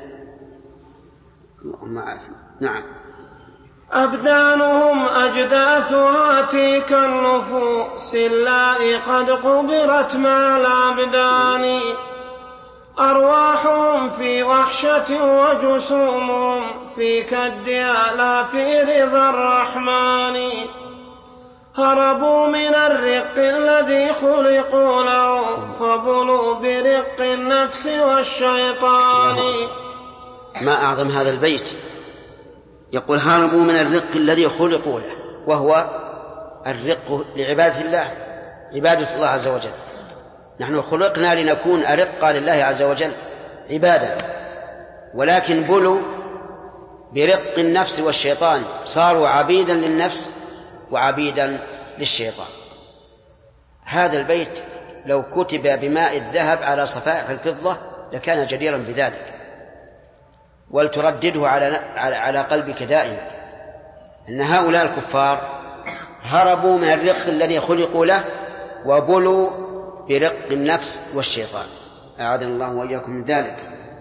نعم. أبدانهم أجداثها تلك النفوس اللائي قد قبرت مع الأبدان. أرواحهم في وحشة وجسومهم في كدها لا في رضا الرحمن. هربوا من الرق الذي خلقوا له فبلوا برق النفس والشيطان. ما أعظم هذا البيت، يقول هربوا من الرق الذي خلقوا له، وهو الرق لعبادة الله، عبادة الله عز وجل. نحن خلقنا لنكون أرقا لله عز وجل عبادة، ولكن بلوا برق النفس والشيطان، صاروا عبيدا للنفس وعبيدا للشيطان. هذا البيت لو كتب بماء الذهب على صفائح الفضة لكان جديرا بذلك، ولتردده على قلبك دائما أن هؤلاء الكفار هربوا من الرق الذي خلقوا له وبلوا برق النفس والشيطان، أعاذنا الله وإياكم من ذلك.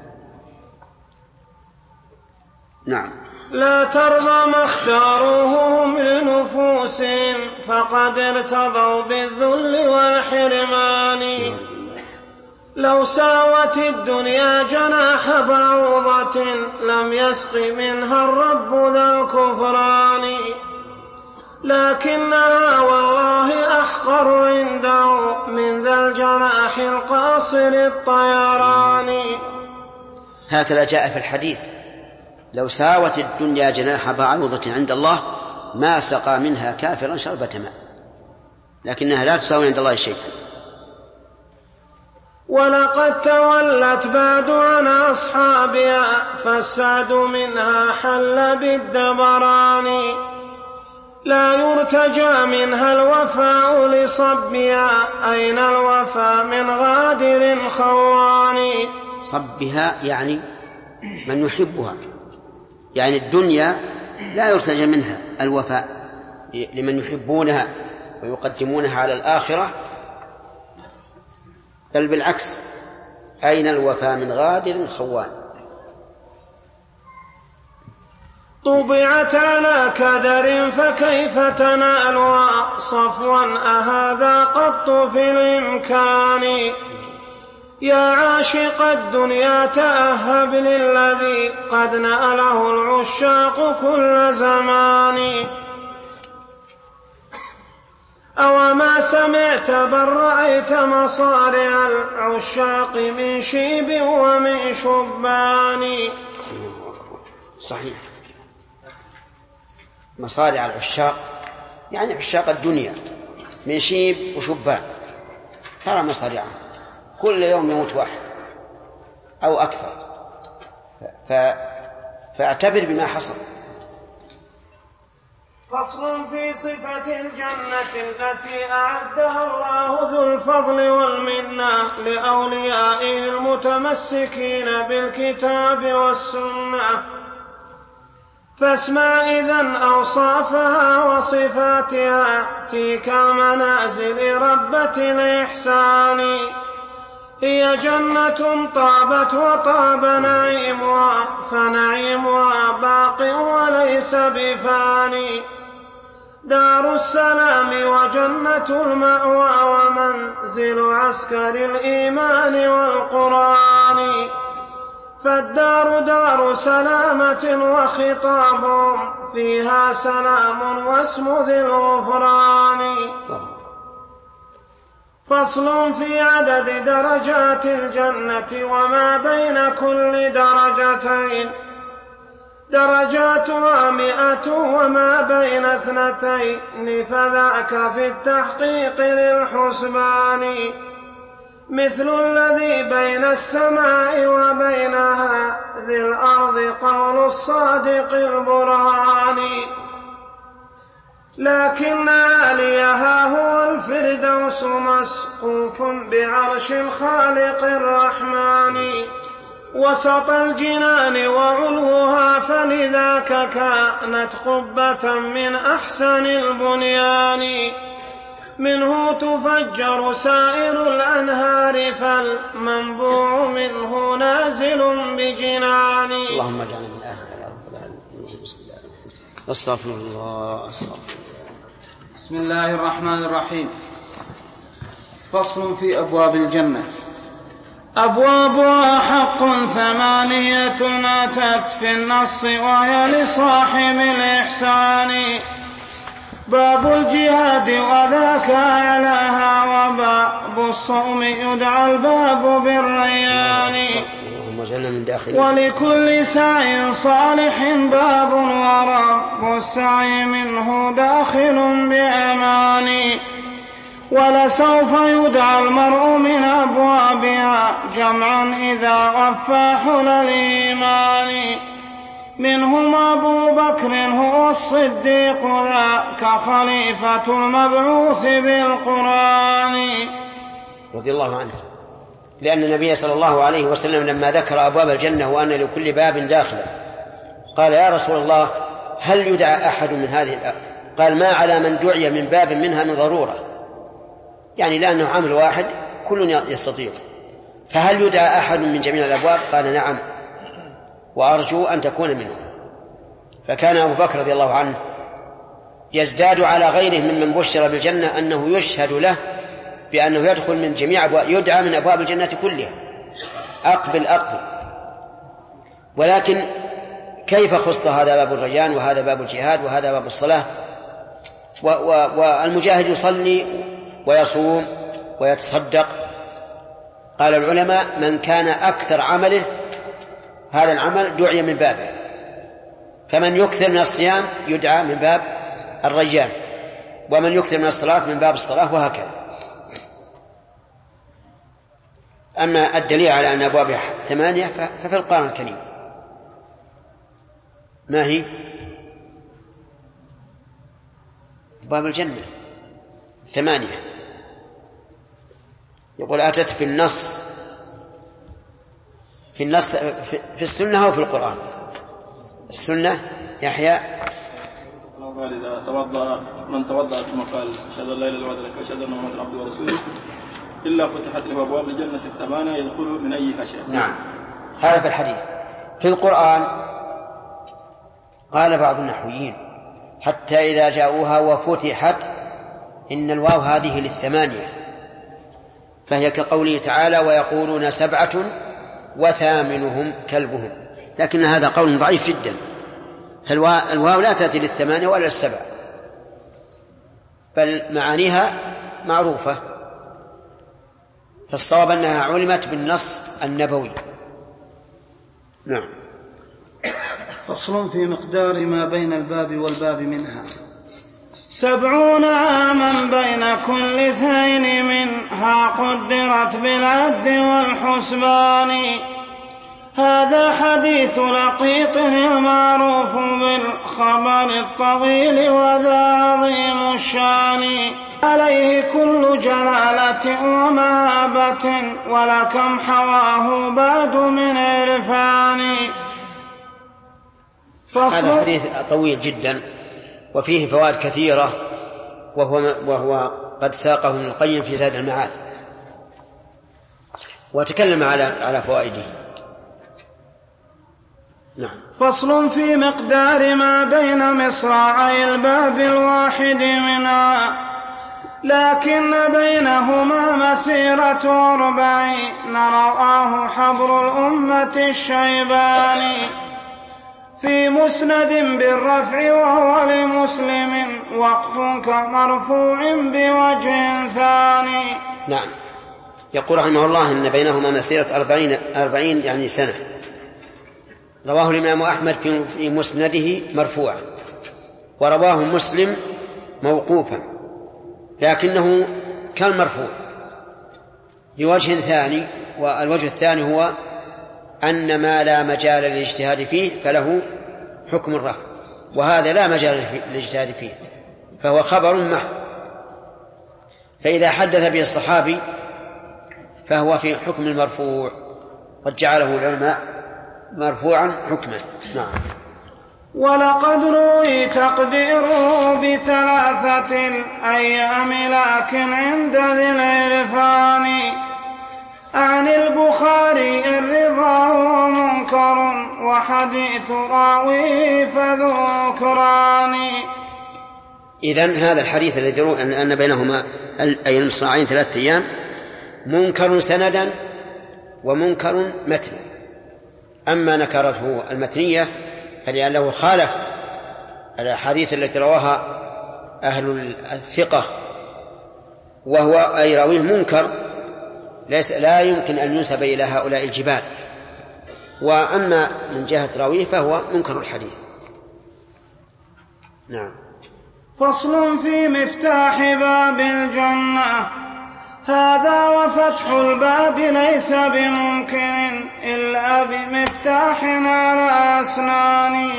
نعم. لا ترضى ما اختاروه لنفوسهم فقد ارتضوا بالذل والحرمان. لو ساوت الدنيا جناح بعوضة لم يسق منها الرب ذا الكفران. لكنها والله أحقر عنده من ذا الجناح القاصر الطيران. هكذا جاء في الحديث: لو ساوت الدنيا جناح بعوضة عند الله ما سقى منها كافرا شربة ماء، لكنها لا تساوي عند الله شيئا. ولقد تولت بعد عن أصحابها فالسعد منها حل بالدبران. لا يرتجى منها الوفاء لصبها أين الوفاء من غادر خوان. صبها يعني من يحبها، يعني الدنيا لا يرتجى منها الوفاء لمن يحبونها ويقدمونها على الآخرة، بل بالعكس أين الوفاء من غادر خوان. طبعت على كدر فكيف تنالها صفوا أهذا قط في الإمكان. يا عاشق الدنيا تأهب للذي قد نأله العشاق كل زمان. أو ما سمعت بل رأيت مصارع العشاق من شيب ومن شبان. صحيح، مصارع العشاق يعني عشاق الدنيا من شيب وشبان، ترى مصارعهم كل يوم يموت واحد أو أكثر، فاعتبر بما حصل. فصل في صفة الجنة التي أعدها الله ذو الفضل والمنة لأوليائه المتمسكين بالكتاب والسنة. فاسمع إذن أوصافها وصفاتها تلك منازل ربة الإحسان. هي جنة طابت وطاب نعيمها فنعيمها باق وليس بفاني. دار السلام وجنة المأوى ومنزل عسكر الإيمان والقرآن. فالدار دار سلامة وخطابهم فيها سلام واسم ذي الغفران. فصل في عدد درجات الجنة وما بين كل درجتين. درجاتها 100 وما بين 2 فذاك في التحقيق للحسبان. مثل الذي بين السماء وبينها ذي الأرض قول الصادق البرهان. لكن عاليها هو الفردوس مسقوف بعرش الخالق الرحمن. وسط الجنان وعلوها فلذاك كانت قبة من أحسن البنيان. منه تفجر سائر الأنهار فالمنبوع منه نازل بجنان. اللهم اجعلنا من أهل يا رب العالمين. استغفر الله. بسم الله الرحمن الرحيم. فصل في أبواب الجنة. أبوابها حق 8 أتت في النص وهي لصاحب الإحسان. باب الجهاد وذاك أعلاها وباب الصوم يدعى الباب بالريان. ولكل سعي صالح باب ورب السعي منه داخل بأمان. ولسوف يدعى المرء من أبوابها جمعا إذا وفى حلل الإيمان. منهم أبو بكر هو الصديق ذاك خليفة المبعوث بالقرآن رضي الله عنه. لأن النبي صلى الله عليه وسلم لما ذكر أبواب الجنة وأن لكل باب داخلا قال يا رسول الله هل يدعى أحد من هذه الأبواب؟ قال ما على من دعي من باب منها من ضرورة، يعني لأنه عمل واحد كل يستطيع. فهل يدعى أحد من جميع الأبواب؟ قال نعم وأرجو أن تكون منه. فكان أبو بكر رضي الله عنه يزداد على غيره ممن بشر بالجنة أنه يشهد له بأنه يدخل من جميع أبواب، يدعى من أبواب الجنة كلها أقبل. ولكن كيف خص هذا باب الريان وهذا باب الجهاد وهذا باب الصلاة؟ والمجاهد يصلي ويصوم ويتصدق. قال العلماء من كان أكثر عمله هذا العمل دعي من بابه، فمن يكثر من الصيام يدعى من باب الريان، ومن يكثر من الصلاة من باب الصلاة، وهكذا. أما الدليل على أن أبوابها 8 ففي القرآن الكريم. ما هي؟ أبواب الجنة 8. يقول أتت في النص في السنة أو في القرآن؟ السنة. يحيى إذا توضأ من توضأ ثم قال أشهد أن لا إله إلا الله وحده لا شريك له وأشهد أن محمدا عبده ورسوله إلا فتحت له أبواب الجنة 8 يدخل من أيها شاء. نعم هذا في الحديث. في القرآن قال بعض النحويين حتى إذا جاءوها وفتحت إن الواو هذه لل8، فهي كقوله تعالى ويقولون 7 وثامنهم كلبهم، لكن هذا قول ضعيف جدا. فالواو لا تأتي لل8 ولا لل7، بل معانيها معروفة، فالصواب أنها علمت بالنص النبوي. نعم. فصل في مقدار ما بين الباب والباب منها. 70 عاما بين كل 2 منها قدرت بالعد والحسبان. هذا حديث لقيط المعروف بالخبر الطويل وذا عظيم الشان عليه كل جلالة ومهابة ولكم حواه بعد من عرفان. هذا حديث طويل جدا وفيه فوائد كثيرة وهو قد ساقه ابن القيم في زاد المعاد وتكلم على فوائده. نعم. فصل في مقدار ما بين مصراعي الباب الواحد منها لكن بينهما مسيرة 40 رواه حبر الأمة الشيباني في مسند بالرفع وهو لمسلم وقف كمرفوع بوجه ثاني. نعم. يقول رحمه الله إن بينهما مسيرة 40 يعني سنة. رواه الإمام أحمد في مسنده مرفوعا ورواه مسلم موقوفا لكنه كالمرفوع بوجه ثاني. والوجه الثاني هو أن ما لا مجال للاجتهاد فيه فله حكم الرفع وهذا لا مجال للاجتهاد فيه فهو خبر محض. فإذا حدث به الصحابي فهو في حكم المرفوع قد جعله العلماء مرفوعا حكما. نعم. ولقد روي تقديره ب3 أيام لكن عند ذي العرفان عن البخاري الرضا ومنكر وحديث راويه فذكران. إذن هذا الحديث الذي يروي أن بينهما أي المصراعين 3 أيام منكر سندا ومنكر متنا. أما نكرته المتنية فلأنه خالف الأحاديث التي رواها أهل الثقة وهو أي راويه منكر لا يمكن أن ينسب إلى هؤلاء الجبال. وأما من جهة راويه فهو منكر الحديث. نعم. فصل في مفتاح باب الجنة هذا وفتح الباب ليس بممكن إلا بمفتاح على أسنان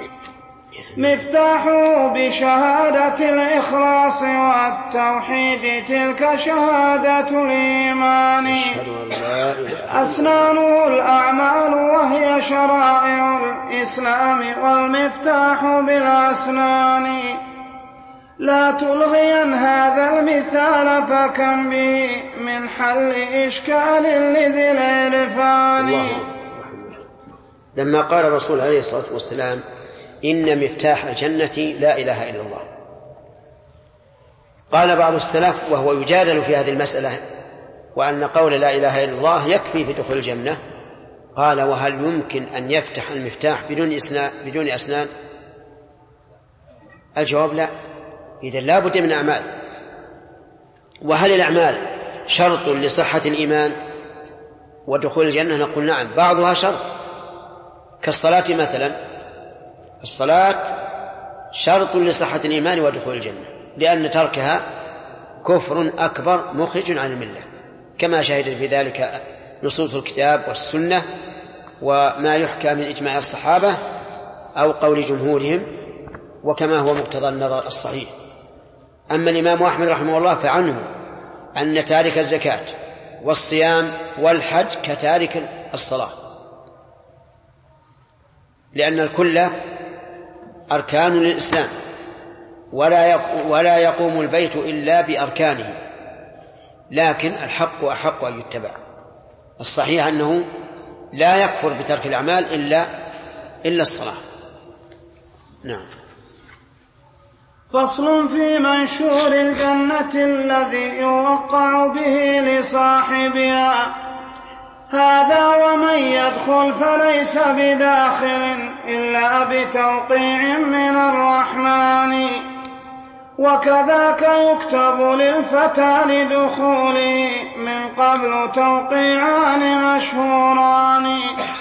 مفتاحه بشهادة الإخلاص والتوحيد تلك شهادة الإيمان أسنانه الأعمال وهي شرائع الإسلام والمفتاح بالأسنان لا تلغين هذا المثال فكم به من حل إشكال لذي العرفان. لما قال الرسول عليه الصلاة والسلام إن مفتاح الجنة لا إله إلا الله قال بعض السلف وهو يجادل في هذه المسألة وأن قول لا إله إلا الله يكفي في دخول الجنة قال وهل يمكن أن يفتح المفتاح بدون أسنان؟ الجواب لا. إذن لا بد من أعمال. وهل الأعمال شرط لصحة الإيمان ودخول الجنة؟ نقول نعم بعضها شرط كالصلاة مثلا. الصلاة شرط لصحة الإيمان ودخول الجنة لأن تركها كفر أكبر مخرج عن الملة كما شهد في ذلك نصوص الكتاب والسنة وما يحكى من إجماع الصحابة أو قول جمهورهم وكما هو مقتضى النظر الصحيح. أما الإمام أحمد رحمه الله فعنه أن تارك الزكاة والصيام والحج كتارك الصلاة لأن الكل أركان للإسلام ولا يقوم البيت إلا بأركانه لكن الحق أحق أن يتبع. الصحيح أنه لا يكفر بترك الأعمال إلا الصلاة. نعم. فصل في منشور الجنة الذي يوقع به لصاحبها هذا ومن يدخل فليس بداخل إلا بتوقيع من الرحمن وكذاك يكتب للفتى لدخوله من قبل توقيعان مشهوران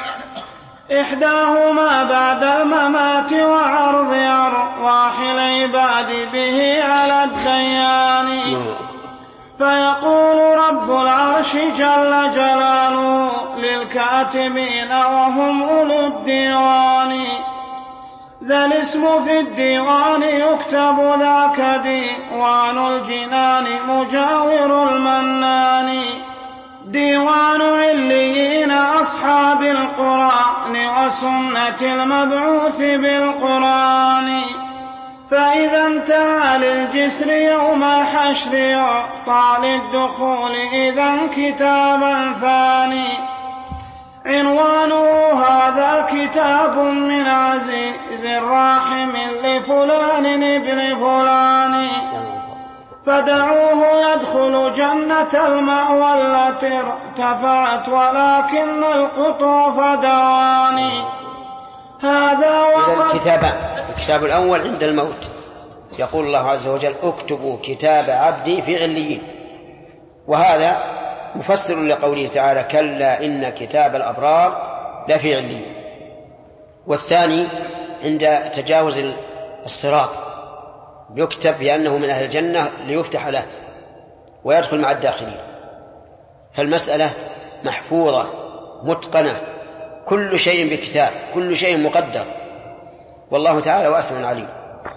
إحداهما بعد الممات وعرض أرواح العباد به على الديان فيقول رب العرش جل جلاله للكاتبين وهم أولو الديوان: ذا الاسم في الديوان يكتب ذاك ديوان الجنان مجاور المنان، ديوان عليين أصحاب القرآن وسنة المبعوث بالقرآن. فإذا انتهى للجسر يوم الحشر يعطى للدخول إذا كتابا ثاني، عنوانه هذا كتاب من عزيز راحم لفلان ابن فلان، فدعوه يدخل جنة المأوى التي ارتفعت ولكن القطوف دواني. هذا وقد الكتاب الأول عند الموت يقول الله عز وجل: اكتبوا كتاب عبدي في عليين، وهذا مفسر لقوله تعالى: كلا إن كتاب الأبرار لفي عليين. والثاني عند تجاوز الصراط يكتب بأنه من أهل الجنة ليفتح له ويدخل مع الداخلين. فالمسألة محفوظة متقنة، كل شيء بكتاب، كل شيء مقدر، والله تعالى واسع عليم.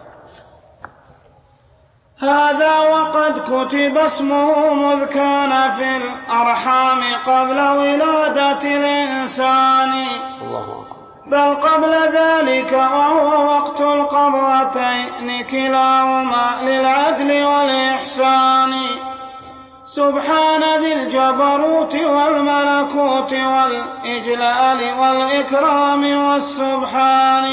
هذا وقد كتب اسمه مذ كان في الأرحام قبل ولادة الإنسان، بل قبل ذلك وهو وقت القبضتين كلاهما للعدل والإحسان. سبحان ذي الجبروت والملكوت والإجلال والإكرام والسبحان،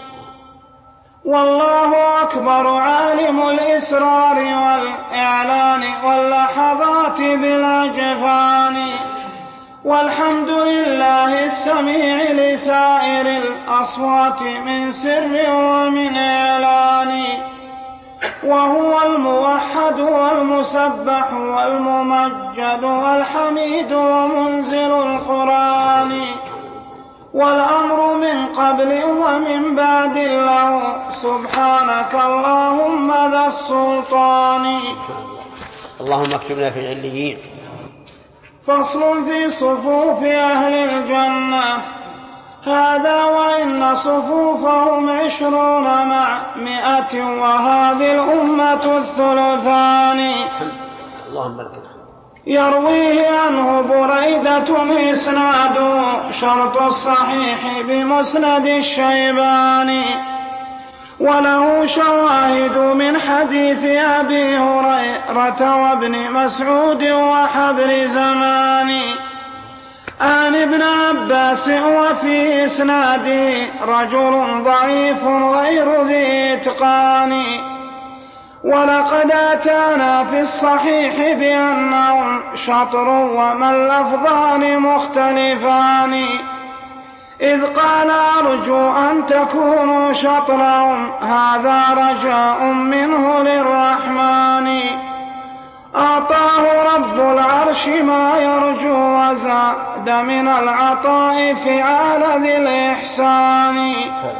والله أكبر عالم الإسرار والإعلان واللحظات بالأجفان، والحمد لله السميع لسائر الأصوات من سر ومن إعلان، وهو الموحد والمسبح والممجد والحميد ومنزل القرآن، والأمر من قبل ومن بعد له سبحانك اللهم ذا السلطان. اللهم اكتبنا في العليين. فصل في صفوف أهل الجنة. هذا وإن صفوفهم 20 مع 100 وهذه الأمة الثلثان. اللهم لك. يرويه عنه بريدة إسناد شرط الصحيح بمسند الشيباني، وله شواهد من حديث أبي هريرة وابن مسعود وحبر زمان عن ابن عباس، وفي إسناده رجل ضعيف غير ذي إتقان. ولقد أتانا في الصحيح بأنهم شطر وما اللفظان مختلفان، إذ قال أرجو أن تكونوا شطرهم هذا رجاء منه للرحمن، أعطاه رب العرش ما يرجو وزاد من العطاء فعال ذي الإحسان.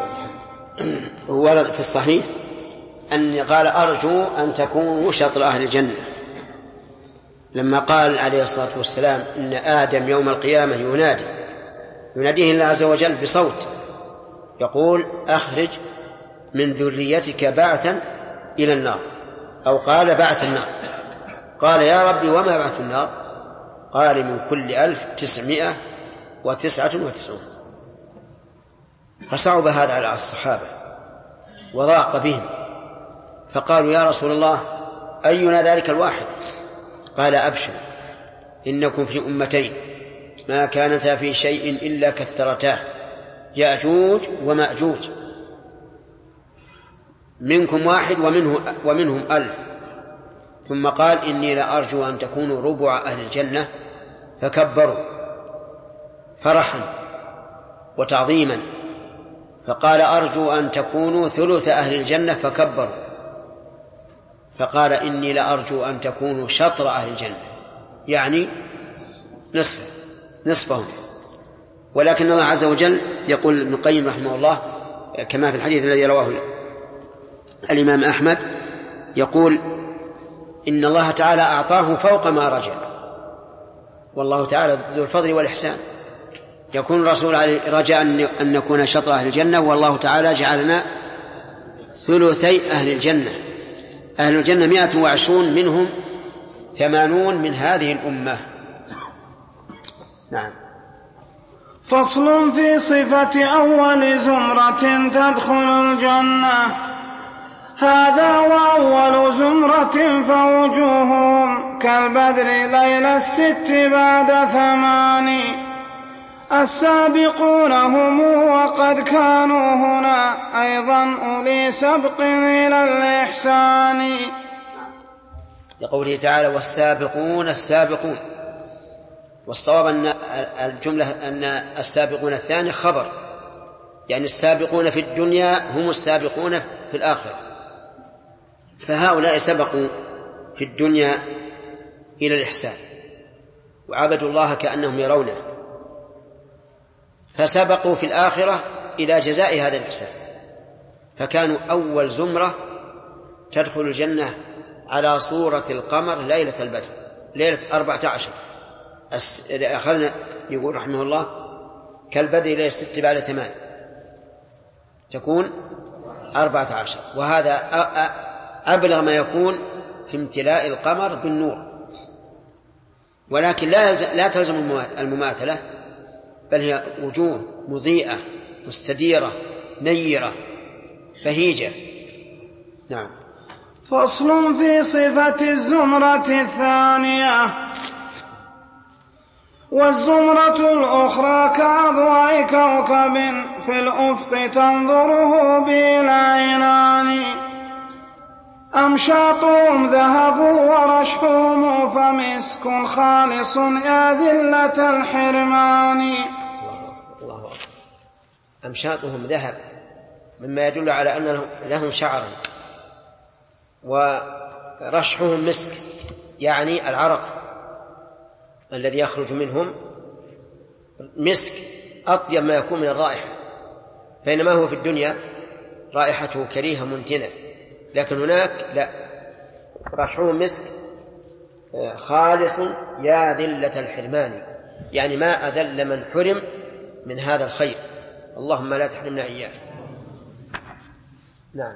ورد في الصحيح أن قال أرجو أن تكونوا شطر أهل الجنة، لما قال عليه الصلاة والسلام إن آدم يوم القيامة يناديه الله عز وجل بصوت يقول: أخرج من ذريتك بعثا إلى النار، أو قال بعث النار. قال: يا ربي وما بعث النار؟ قال: من كل 1999. فصعب هذا على الصحابة وضاق بهم، فقالوا: يا رسول الله أينا ذلك الواحد؟ قال: أبشر، إنكم في أمتين ما كانتا في شيء إلا كثرتاه، يأجوج ومأجوج، منكم واحد ومنهم 1000. ثم قال: إني لأرجو أن تكونوا ربع أهل الجنة، فكبروا فرحا وتعظيما. فقال: أرجو أن تكونوا ثلث أهل الجنة، فكبروا. فقال: إني لأرجو أن تكونوا شطر أهل الجنة، يعني نصفهم. ولكن الله عز وجل يقول ابن القيم رحمه الله كما في الحديث الذي رواه الإمام أحمد، يقول: إن الله تعالى أعطاه فوق ما رجع، والله تعالى ذو الفضل والإحسان. يكون الرسول رجع أن نكون شطر أهل الجنة، والله تعالى جعلنا ثلثي أهل الجنة. أهل الجنة 120، منهم 80 من هذه الأمة. نعم. فصل في صفة أول زمرة تدخل الجنة. هذا وأول زمرة فوجوههم كالبدر ليلة 6 بعد 8. السابقون هم وقد كانوا هنا أيضا أولي سبق إلى الإحسان. لقوله تعالى والسابقون السابقون، والصواب أن الجملة أن السابقون الثاني خبر، يعني السابقون في الدنيا هم السابقون في الآخرة، فهؤلاء سبقوا في الدنيا إلى الإحسان وعبدوا الله كأنهم يرونه، فسبقوا في الآخرة إلى جزاء هذا الإحسان، فكانوا أول زمرة تدخل الجنة على صورة القمر ليلة البدر، ليلة 14. أخذنا يقول رحمه الله كالبدر ليلة 6 بعد 8 تكون 14، وهذا أبلغ ما يكون في امتلاء القمر بالنور، ولكن لا تلزم المماثلة، بل هي وجوه مضيئة مستديرة نيرة بهيجة. نعم. فصل في صفة الزمرة الثانية. والزمرة الأخرى كأضواء كوكب في الأفق تنظره بالعينان، أمشاطهم ذهب ورشحهم فمسك خالص يا ذلة الحرمان. الله أكبر. أمشاطهم ذهب مما يدل على أن لهم شعرا، ورشحهم مسك يعني العرق الذي يخرج منهم مسك أطيب ما يكون من الرائحة، بينما هو في الدنيا رائحته كريهة منتنة، لكن هناك لا، رشحهم مسك خالص يا ذلة الحرمان، يعني ما أذل من حرم من هذا الخير، اللهم لا تحرمنا إياه. نعم.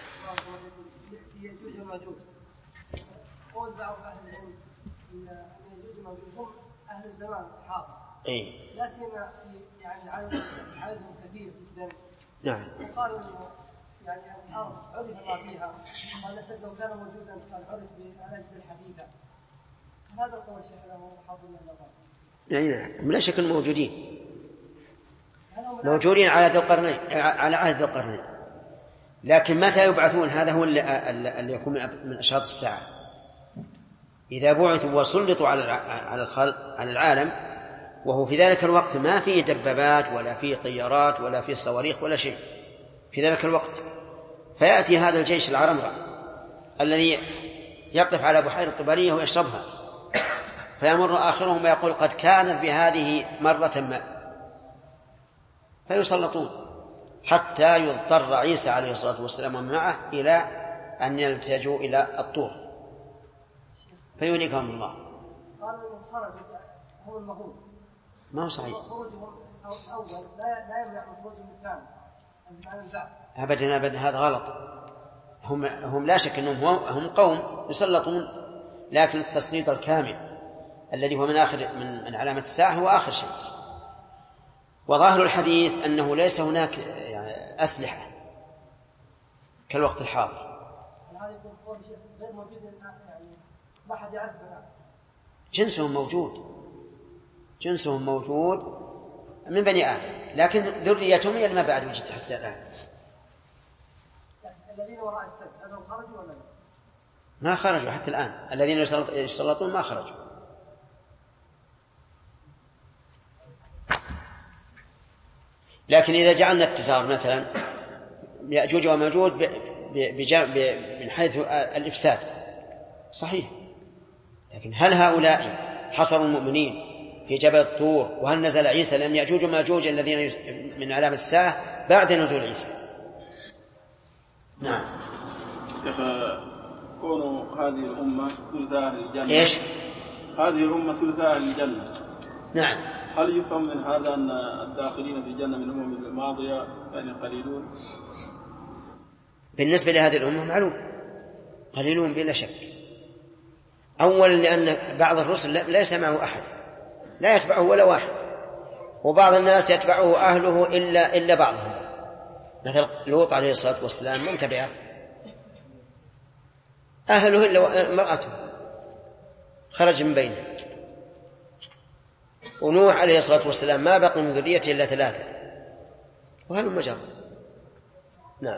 قول بعض أهل العلم أن يجوز موجودهم أهل الزمان الحاضر، لا سيما يعني عددهم كثير جدا. نعم. وقالوا إنه يعني الأرض عرف ما فيها، قال الأسد لو كان موجودا كان عرف بالأجهزة الحديثة. هذا القول شيخ له حاضر من النظر. نعم، لا شك أنهم موجودين على ذي القرنين، على عهد ذي القرنين، لكن متى يبعثون هذا هو اللي يكون من أشراط الساعة. إذا بعثوا وسلطوا على العالم، وهو في ذلك الوقت ما فيه دبابات ولا فيه طيارات ولا فيه صواريخ ولا شيء في ذلك الوقت، فيأتي هذا الجيش العرمرة الذي يقف على بحيرة طبرية ويشربها، فيمر آخرهم ويقول قد كانت بهذه مرة ما، فيسلطون حتى يضطر عيسى عليه الصلاة والسلام ومعه إلى أن يلتجوا إلى الطور فيهلكهم الله. قالوا إنهم خرجوا هم المغول، ما هو صحيح. خروجهم الأول لا يمنع من خروجهم الثاني. أبدا هذا غلط. هم لا شك أنهم هم قوم يسلطون، لكن التسليط الكامل الذي هو من علامة الساعة هو آخر شيء. وظاهر الحديث أنه ليس هناك يعني أسلحة كالوقت الحاضر. غير موجود يعني ما حد يعرف. جنسهم موجود من بني آدم، لكن ذريتهم هي ما بعد وجدت حتى الآن. الذين وراء السد أنهم خرجوا ولا لا؟ ما خرجوا حتى الآن، الذين يسلطون ما خرجوا. لكن إذا جعلنا التتار مثلا يأجوج وماجوج من حيث الإفساد صحيح، لكن هل هؤلاء حصروا المؤمنين في جبل الطور؟ وهل نزل عيسى؟ لأن يأجوج وماجوج الذين من علامة الساعة بعد نزول عيسى. نعم. شيخ كون هذه الأمة ثلث أهل الجنة. إيش؟ هذه الأمة ثلث أهل الجنة. نعم. هل يفهم من هذا أن الداخلين في الجنة من الأمم الماضية يعني قليلون؟ بالنسبة لهذه الأمة معلوم قليلون بلا شك. أولا لأن بعض الرسل ليس معه أحد، لا يتبعه ولا واحد، وبعض الناس يتبعه أهله إلا بعضهم، مثل لوط عليه الصلاة والسلام من تبعه أهله إلا مرأته خرج من بينه، ونوح عليه الصلاة والسلام ما بقي من ذريته إلا 3، وهل مجرد. نعم.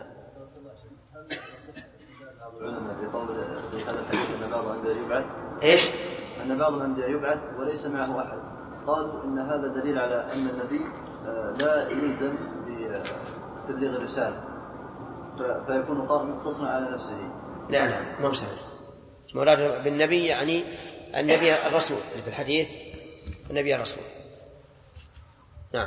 في هذا الحديث أن بعض الأنبياء يبعث. إيش؟ أن بعض الأنبياء يبعث وليس معه أحد. قالوا إن هذا دليل على أن النبي لا يلزم بتبليغ الرسالة، فيكون مقتصرا على نفسه. لا ما بصحيح. مراد بالنبي يعني النبي الرسول في الحديث، النبي الرسول. نعم.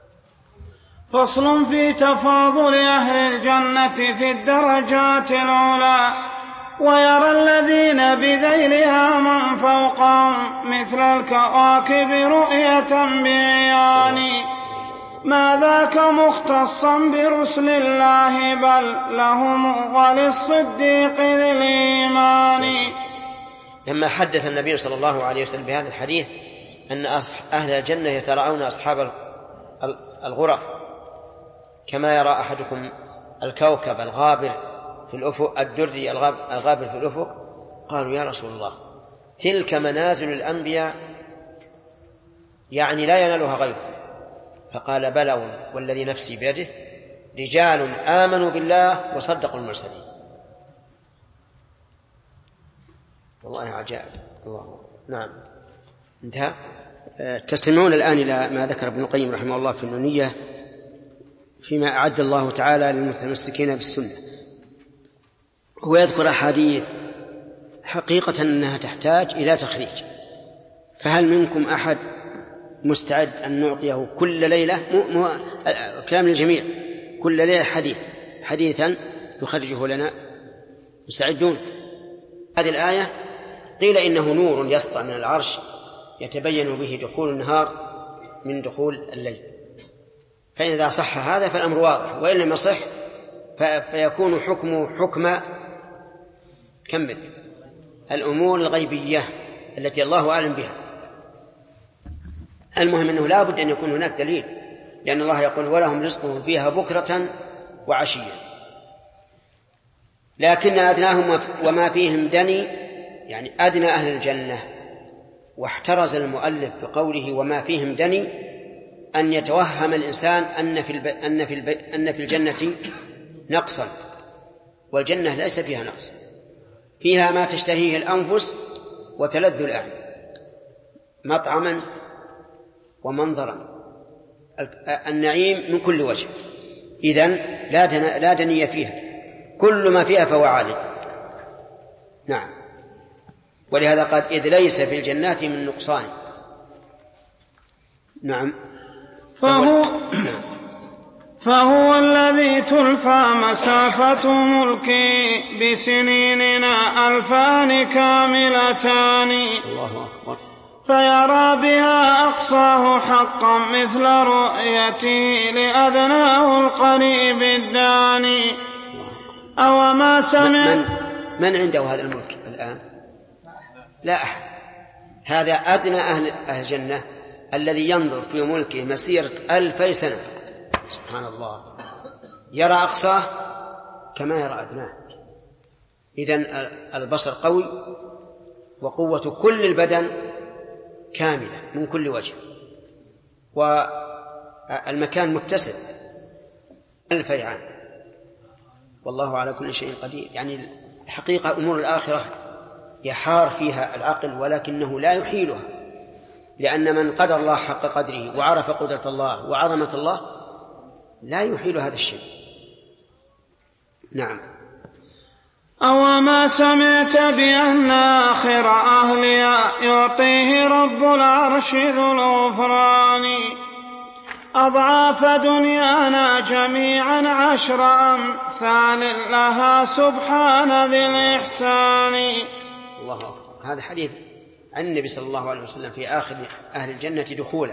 فصل في تفاضل أهل الجنة في الدرجات الأولى. ويرى الذين بذيلها من فوقهم مثل الكواكب رؤية بعيان، ما ذاك مختصا برسل الله بل لهم وللصديق ذي الإيمان. لما حدث النبي صلى الله عليه وسلم بهذا الحديث أن أهل الجنة يتراءون أصحاب الغرف كما يرى أحدكم الكوكب الغابر في الأفق الدري الغابر في الأفق، قالوا يا رسول الله تلك منازل الأنبياء يعني لا ينالها غيره. فقال بلى والذي نفسي بيده رجال آمنوا بالله وصدقوا المرسلين. والله عجائب. الله. نعم. انتهى. تستمعون الآن إلى ما ذكر ابن القيم رحمه الله في النونية فيما أعد الله تعالى للمتمسكين بالسنة. هو يذكر أحاديث حقيقة أنها تحتاج إلى تخريج، فهل منكم أحد مستعد أن نعطيه كل ليلة كلام للجميع كل ليلة حديثا يخرجه لنا؟ مستعدون؟ هذه الآية قيل إنه نور يسطع من العرش يتبين به دخول النهار من دخول الليل، فإذا صح هذا فالأمر واضح، وإن لم يصح فيكون حكمه حكم كمل الأمور الغيبية التي الله أعلم بها. المهم أنه لا بد أن يكون هناك دليل، لأن الله يقول ولهم رزقهم فيها بكرة وعشية. لكن أدناهم وما فيهم دني يعني أدنى أهل الجنة. واحترز المؤلف بقوله وما فيهم دني أن يتوهم الإنسان أن في الجنة نقصا، والجنة ليس فيها نقص، فيها ما تشتهيه الأنفس وتلذ الأعين، مطعما ومنظرا، النعيم من كل وجه. إذن لا دني فيها، كل ما فيها فهو عالي. نعم. ولهذا قال إذ ليس في الجنات من نقصان. نعم. فهو الذي تلفى مسافة ملكه بسنيننا 2000 كاملتان، الله أكبر، فيرى بها أقصاه حقا مثل رؤيته لأدناه القريب الداني. أو ما سمع من عنده هذا الملك الآن؟ لا أحد. هذا أدنى أهل الجنة الذي ينظر في ملكه مسيرة 2000 سنة. سبحان الله. يرى أقصاه كما يرى أدناه. إذن البصر قوي وقوة كل البدن كاملة من كل وجه، والمكان متسع 1000 عام، والله على كل شيء قدير. يعني الحقيقة أمور الآخرة يحار فيها العقل ولكنه لا يحيلها، لأن من قدر الله حق قدره وعرف قدرة الله وعظمة الله لا يحيل هذا الشيء. نعم. أو ما سمعت بأن آخر أهلها يعطيه رب العرش ذو الغفران، أضعاف دنيانا جميعا 10 أمثال لها سبحان ذي الإحسان. الله أكبر. هذا حديث عن النبي صلى الله عليه وسلم في آخر أهل الجنة دخولا.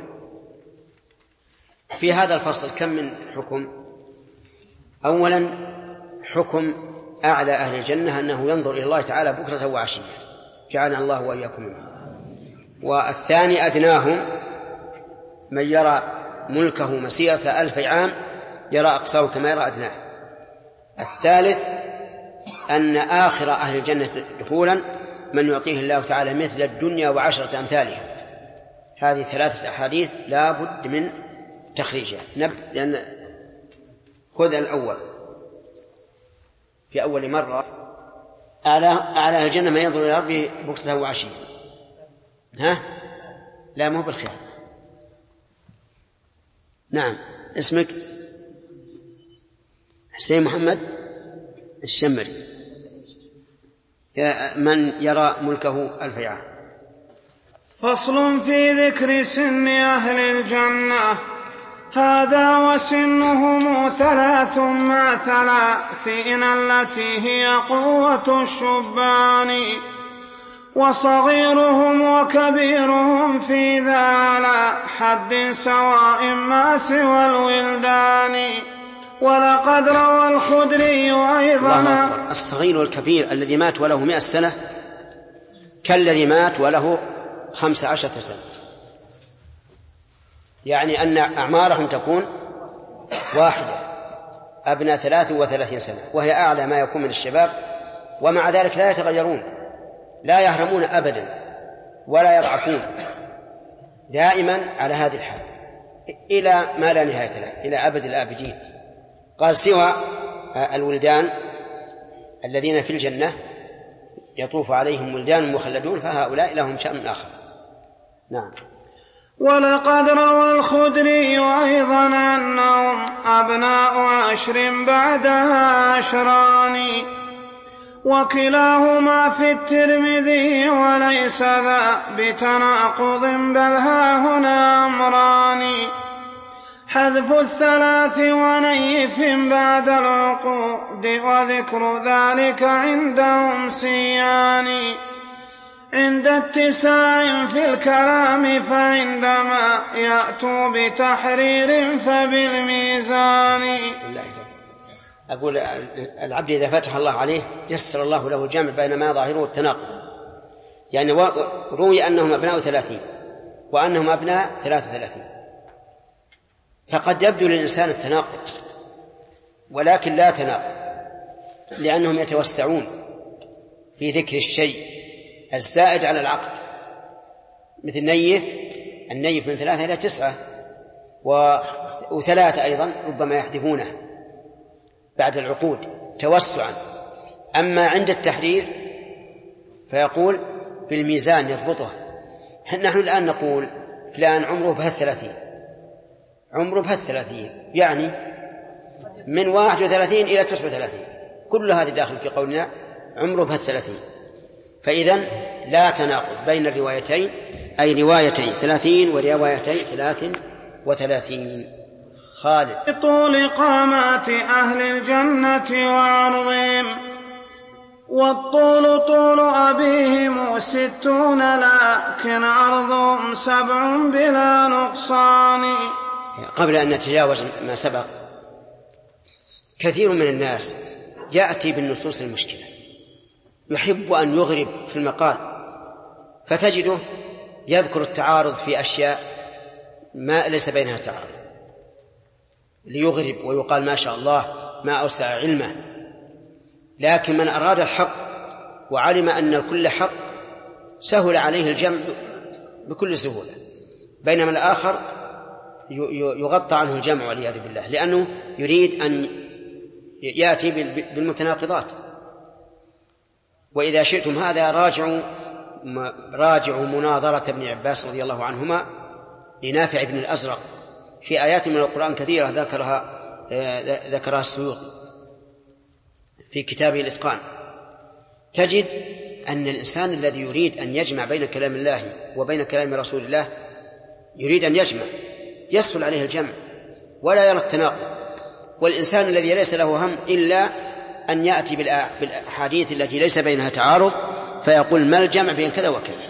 في هذا الفصل كم من حكم؟ أولا حكم أعلى أهل الجنة أنه ينظر إلى الله تعالى بكرة وعشية، جعلنا الله وإياكم منه. والثاني أدناهم من يرى ملكه مسيرة 1000 عام يرى أقصاه كما يرى أدناه. الثالث أن آخر أهل الجنة دخولا من يعطيه الله تعالى مثل الدنيا و10 أمثالها. هذه 3 أحاديث لا بد من تخريجها. لأن خذ الأول في أول مرة أعلى الجنة من ينظر إلى ربه بكرة وعشية. لا مو بالخير. نعم. اسمك؟ حسين محمد الشمري. من يرى ملكه 1000 عام. فصل في ذكر سن أهل الجنة. هذا وسنهم 3 مع 30 التي هي قوة الشبان، وصغيرهم وكبيرهم في ذا على حد سواء ما سوى الولدان. ولقد روى الخدري أيضا الصغير والكبير الذي مات وله 100 سنة كالذي مات وله 15 سنة، يعني أن أعمارهم تكون واحدة، أبناء 33 سنة، وهي أعلى ما يكون من الشباب، ومع ذلك لا يتغيرون، لا يهرمون أبدا ولا يضعفون، دائما على هذه الحال إلى ما لا نهاية له، إلى أبد الآبدين. قال سوى الولدان الذين في الجنة يطوف عليهم ولدان مخلدون فهؤلاء لهم شأن آخر. نعم. ولقد روى الخدري أيضا أنهم أبناء 10 بعدها 10، وكلاهما في الترمذي وليس ذا بتناقض بل ها هنا أمران: حذف 3 ونيف بعد العقود، وذكر ذلك عندهم سيان. عند اتساع في الكلام فعندما يأتوا بتحرير فبالميزان. أقول العبد إذا فتح الله عليه يسر الله له الجمع بين ما ظاهره التناقض، يعني روي أنهم أبناء 30 وأنهم أبناء 33، فقد يبدو للإنسان التناقض ولكن لا تناقض، لأنهم يتوسعون في ذكر الشيء الزائد على العقد، مثل النيف من 3 إلى 9 و3 أيضا ربما يحذفونه بعد العقود توسعا. أما عند التحرير فيقول بالميزان يضبطه. نحن الآن نقول فلان عمره ب30، عمره ب30، يعني من 31 إلى 39، كل هذه داخل في قولنا عمره ب30. فإذا لا تناقض بين الروايتين، أي روايتين 30 وروايتين 33. خالد. طول قامات أهل الجنة وعرضهم، والطول طول أبيهم 60 لكن عرضهم 7 بلا نقصان. قبل أن نتجاوز ما سبق، كثير من الناس يأتي بالنصوص المشكلة، يحب أن يغرب في المقال، فتجده يذكر التعارض في أشياء ما ليس بينها تعارض ليغرب ويقال ما شاء الله ما أوسع علمه. لكن من أراد الحق وعلم أن الكل حق سهل عليه الجمع بكل سهولة، بينما الآخر يغطى عنه الجمع والعياذ بالله، لأنه يريد أن يأتي بالمتناقضات. وإذا شئتم هذا راجعوا مناظرة ابن عباس رضي الله عنهما لنافع بن الأزرق في آيات من القرآن كثيرة ذكرها السيوطي في كتابه الإتقان. تجد أن الإنسان الذي يريد أن يجمع بين كلام الله وبين كلام رسول الله، يريد أن يجمع، يسهل عليه الجمع ولا يرى التناقض. والإنسان الذي ليس له هم إلا أن يأتي بالأحاديث التي ليس بينها تعارض فيقول ما الجمع بين كذا وكذا.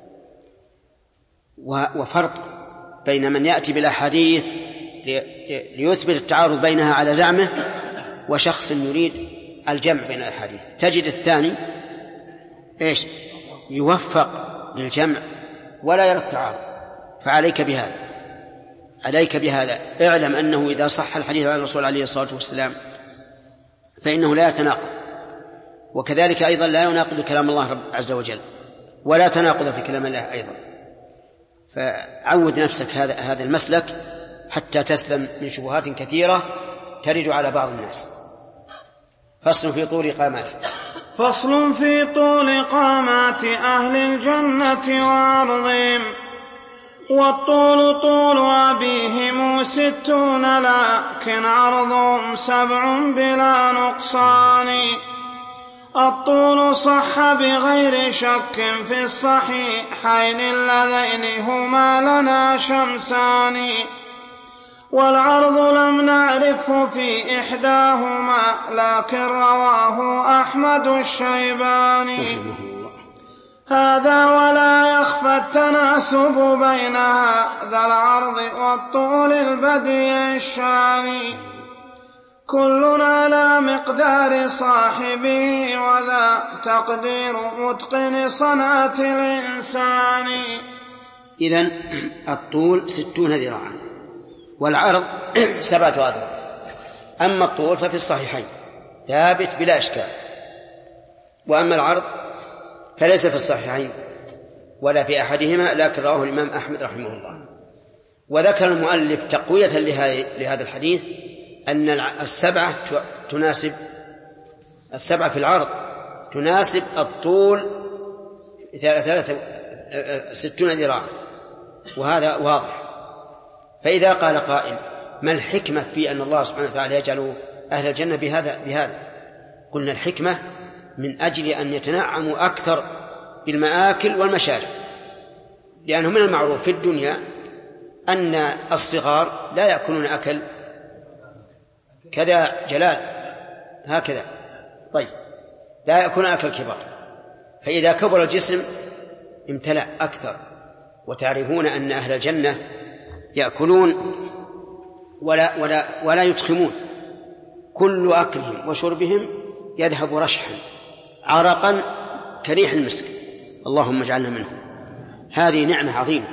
وفرق بين من يأتي بالأحاديث ليثبت التعارض بينها على زعمه وشخص يريد الجمع بين الأحاديث. تجد الثاني إيش يوفق للجمع ولا يرى التعارض. فعليك بهذا، عليك بهذا. اعلم أنه إذا صح الحديث عن الرسول عليه الصلاة والسلام فإنه لا يتناقض، وكذلك أيضا لا يناقض كلام الله رب عز وجل، ولا تناقض في كلام الله أيضا. فعود نفسك هذا المسلك حتى تسلم من شبهات كثيرة ترد على بعض الناس. فصل في طول قاماته. فصل في طول قامات أهل الجنة وعرضهم. والطول طول أبيهم 60 لكن عرضهم 7 بلا نقصان. الطول صح بغير شك في الصحيحين اللذين هما لنا شمسان. والعرض لم نعرفه في إحداهما لكن رواه أحمد الشيباني. هذا ولا يخفى التناسب بين هذا العرض والطول البديع الشاني. كل على مقدار صاحبه وذا تقدير متقن صنعة الإنسان. إذن الطول 60 ذراعا والعرض 7 أذرع. أما الطول ففي الصحيحين ثابت بلا إشكال، وأما العرض فليس في الصحيحين ولا في أحدهما لكن رواه الإمام أحمد رحمه الله. وذكر المؤلف تقوية لهذا الحديث أن 7 تناسب 7 في العرض تناسب الطول 60 ذراعا، وهذا واضح. فإذا قال قائل ما الحكمة في أن الله سبحانه وتعالى يجعل أهل الجنة بهذا؟ قلنا الحكمة من أجل أن يتنعموا أكثر بالمآكل والمشارب، لأنه من المعروف في الدنيا أن الصغار لا يأكلون أكل كذا جلال هكذا، طيب لا يأكلون أكل الكبار، فإذا كبر الجسم امتلأ أكثر. وتعرفون أن أهل الجنة يأكلون ولا يتخمون، كل أكلهم وشربهم يذهب رشحا عرقا كريح المسك، اللهم اجعلنا منهم. هذه نعمة عظيمة.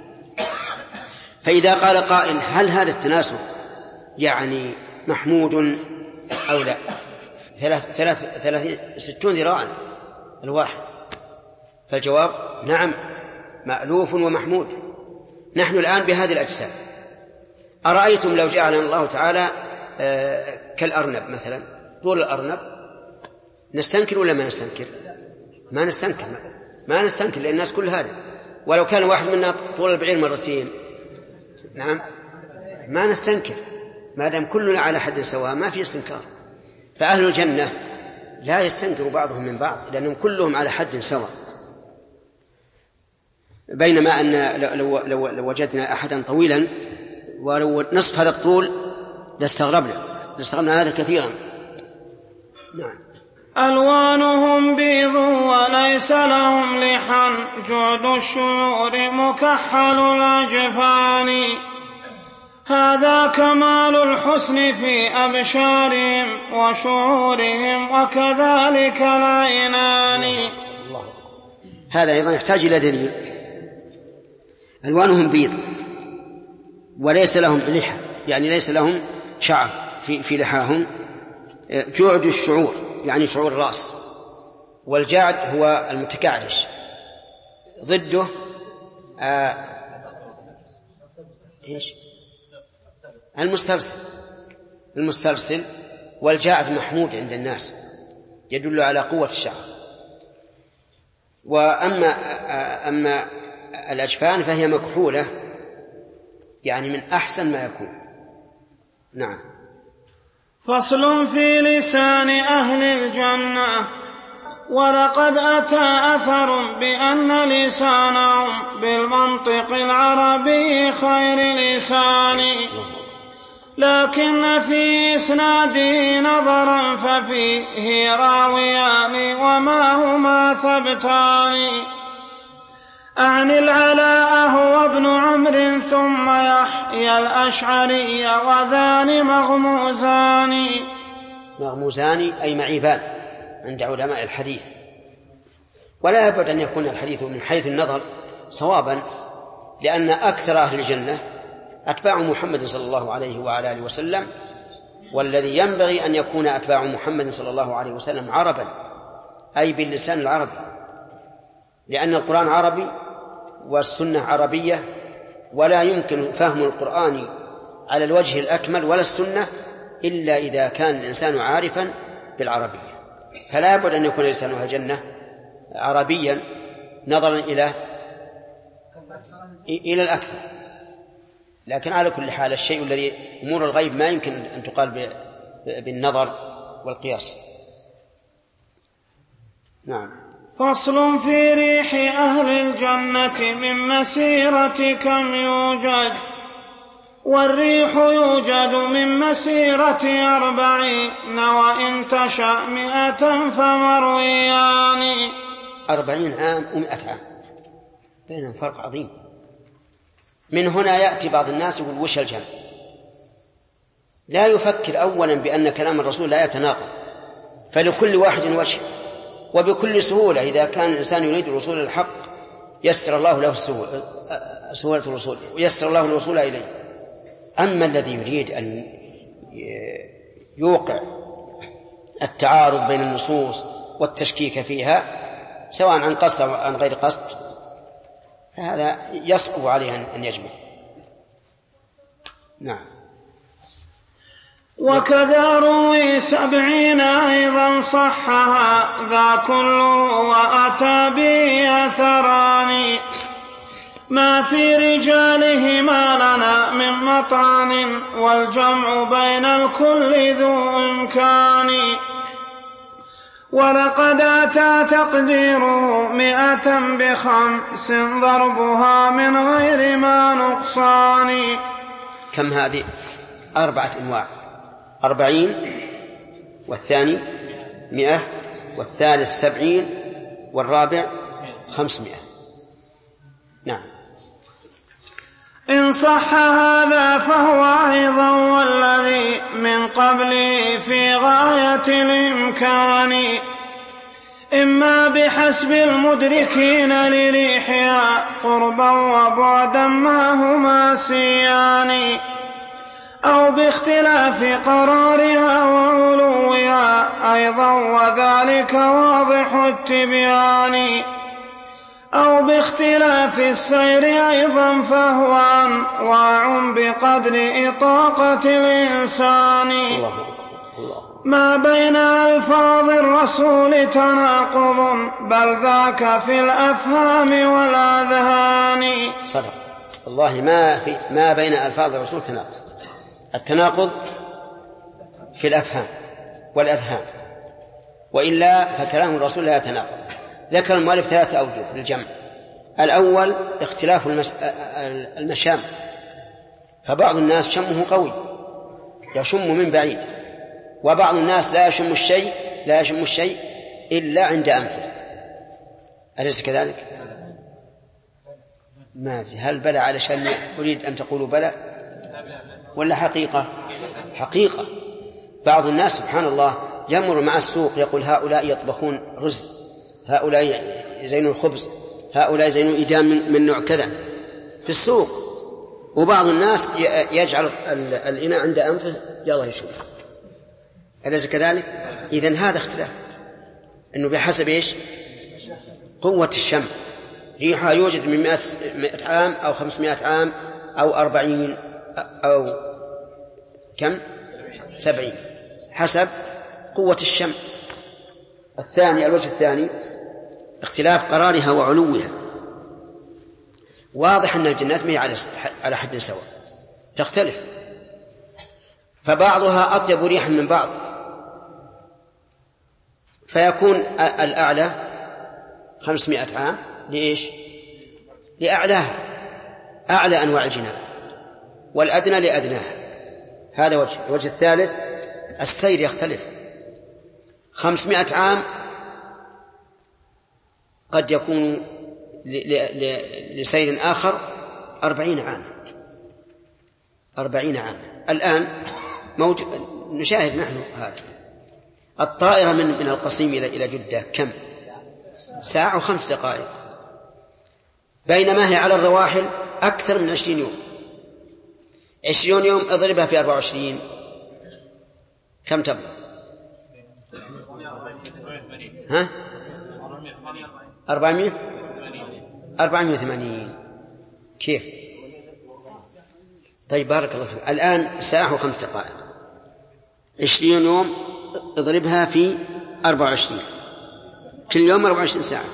فإذا قال قائل هل هذا التناسب يعني محمود أو لا؟ 60 ذراعا الواحد، فالجواب نعم مألوف ومحمود. نحن الآن بهذه الأجسام، أرأيتم لو جعلنا الله تعالى كالأرنب مثلا، طول الأرنب نستنكر ولا ما نستنكر؟ ما نستنكر لأن الناس كل هذا. ولو كان واحد منا طول البعير 2 مرات نعم ما نستنكر، ما دام كلنا على حد سواء ما في استنكار. فأهل الجنة لا يستنكر بعضهم من بعض لأنهم كلهم على حد سواء. بينما أن لو وجدنا أحدا طويلا ولو نصف هذا الطول لاستغربنا هذا كثيرا. نعم. ألوانهم بيض وليس لهم لحن، جود الشعور مكحل الأجفان. هذا كمال الحسن في أبشارهم وشعورهم وكذلك العينان. هذا أيضا يحتاج إلى دليل. ألوانهم بيض وليس لهم لحى، يعني ليس لهم شعر في لحاهم. جعد الشعور يعني شعور الرأس، والجعد هو المتكعرش، ضده المسترسل. والجعد محمود عند الناس يدل على قوة الشعر. وأما الأجفان فهي مكحولة يعني من أحسن ما يكون. نعم. فصل في لسان أهل الجنة. ولقد أتى أثر بأن لسانهم بالمنطق العربي خير لسان، لكن في إسناده نظرا ففيه راويان وما هما ثبتان. عن العلاء هو ابن عمرو ثم يحيى الأشعري وذان مغموزان. مغموزان أي معيبان عند علماء الحديث. ولا يبعد أن يكون الحديث من حيث النظر صوابا، لأن أكثر أهل الجنة أتباع محمد صلى الله عليه وعلى آله وسلم، والذي ينبغي أن يكون أتباع محمد صلى الله عليه وسلم عربا، أي باللسان العربي، لأن القرآن عربي والسنة عربية، ولا يمكن فهم القرآن على الوجه الأكمل ولا السنة إلا إذا كان الإنسان عارفا بالعربية. فلا يبعد أن يكون لسان أهل الجنة عربيا نظرا إلى الأكثر. لكن على كل حال الشيء الذي أمور الغيب ما يمكن أن تقال بالنظر والقياس. نعم. فصل في ريح أهل الجنة من مسيرة كم يوجد، والريح يوجد من مسيرة 40 وإن تشأ 100 فمرويان. 40 عام و100 عام بينهم فرق عظيم. من هنا يأتي بعض الناس يقول وش الجمع؟ لا يفكر أولا بأن كلام الرسول لا يتناقض، فلكل واحد وجه، وبكل سهولة إذا كان الإنسان يريد الوصول إلى الحق يسر الله له سهولة الوصول ويسر الله الوصول إليه. أما الذي يريد أن يوقع التعارض بين النصوص والتشكيك فيها سواء عن قصد أو عن غير قصد، فهذا يصعب عليه أن يجمع. نعم. وكذا روي 70 أيضا صحها ذا كله وأتى به أثران، ما في رجالهما لنا من مطعن والجمع بين الكل ذو إمكان. ولقد أتى تقديره 100 ب5 ضربها من غير ما نقصان. كم هذه؟ 4 أنواع: 40 والثاني 100 والثالث 70 والرابع 500. نعم. إن صح هذا فهو أيضا والذي من قبله في غاية الإمكان، إما بحسب المدركين لريحها قربا وبعدا ما هما سيان، أو باختلاف قرارها وعلوها أيضا وذلك واضح التبيان، أو باختلاف السير أيضا فهو أنواع بقدر إطاقة الإنسان. ما بين ألفاظ الرسول تناقض بل ذاك في الأفهام والأذهان. صدق والله ما بين ألفاظ الرسول تناقض. التناقض في الأفهام والأذهان، وإلا فكلام الرسول لا يتناقض. ذكر المؤلف 3 أوجه للجمع. الأول اختلاف المشام، فبعض الناس شمه قوي يشم من بعيد، وبعض الناس لا يشم الشيء إلا عند أنفه. أليس كذلك؟ ماذا؟ هل بلى علشان أريد أن تقولوا بلى ولا حقيقة؟ حقيقة. بعض الناس سبحان الله يمر مع السوق يقول هؤلاء يطبخون رز، هؤلاء يزينون الخبز، هؤلاء يزينون إدام من نوع كذا في السوق، وبعض الناس يجعل الإناء عند أنفه يلا يشوف. أليس كذلك؟ إذن هذا اختلاف، أنه بحسب إيش؟ قوة الشم. ريحها يوجد من 100 عام أو 500 عام أو 40 أو كم 70 حسب قوة الشم. الوجه الثاني اختلاف قرارها وعلوها. واضح أن الجنات ما هي على حد سواء، تختلف، فبعضها أطيب ريحا من بعض، فيكون الأعلى 500 عام لإيش؟ لأعلاها، أعلى أنواع الجنان، والأدنى لأدناها. هذا وجه. الوجه الثالث السير يختلف. 500 عام قد يكون لسير آخر 40 عام. 40 عام. الآن نشاهد نحن هذا الطائرة من القصيم إلى جدة كم؟ ساعة و5 دقائق، بينما هي على الرواحل أكثر من 20 يوم. 20 يوم اضربها في 24 كم تبلغ؟ ها؟ 480. كيف؟ طيب بارك الله فيك. الآن ساعة و5 دقائق، 20 يوم اضربها في 24، كل يوم 24 ساعة،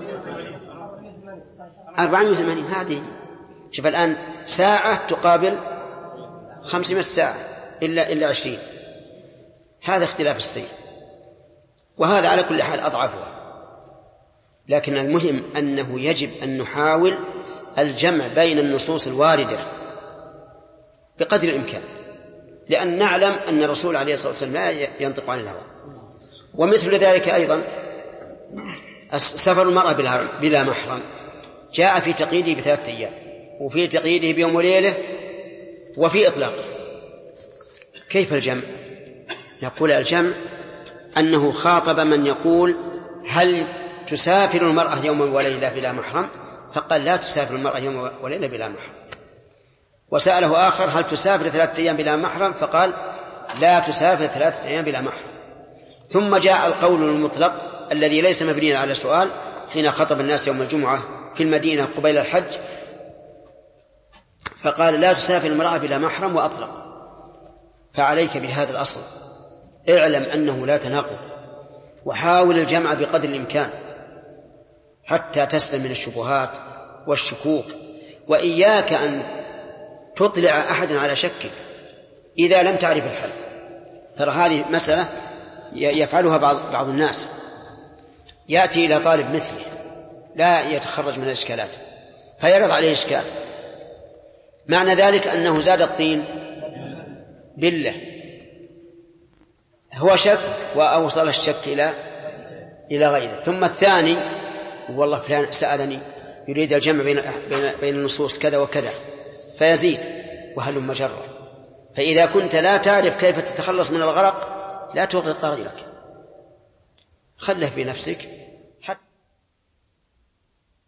480. هذه شوف الآن ساعة تقابل 500 ساعة إلا 20. هذا اختلاف السير، وهذا على كل حال أضعفها. لكن المهم أنه يجب أن نحاول الجمع بين النصوص الواردة بقدر الإمكان، لأن نعلم أن الرسول عليه الصلاة والسلام لا ينطق عن الهوى. ومثل ذلك أيضا سفر المرأة بلا محرم جاء في تقييده ب3 أيام، وفي تقييده بيوم وليلة، وفي إطلاقه. كيف الجمع؟ نقول الجمع أنه خاطب من يقول هل تسافر المرأة يوما وليلة بلا محرم؟ فقال لا تسافر المرأة يوما وليلة بلا محرم. وسأله آخر هل تسافر 3 أيام بلا محرم؟ فقال لا تسافر 3 أيام بلا محرم. ثم جاء القول المطلق الذي ليس مبنيا على سؤال حين خطب الناس يوم الجمعة في المدينة قبيل الحج، فقال لا تسافر المرأة بلا محرم وأطلق. فعليك بهذا الأصل، اعلم أنه لا تناقض، وحاول الجمع بقدر الإمكان حتى تسلم من الشبهات والشكوك، وإياك أن تطلع أحد على شك إذا لم تعرف الحل. ترى هذه مسألة يفعلها بعض الناس، يأتي إلى طالب مثله لا يتخرج من الإشكالات فيرد عليه إشكال، معنى ذلك أنه زاد الطين بالله، هو شك وأوصل الشك إلى غيره. ثم الثاني والله فلان سألني يريد الجمع بين النصوص كذا وكذا، فيزيد وهلم مجرة. فإذا كنت لا تعرف كيف تتخلص من الغرق لا تغرق غيرك، خله في نفسك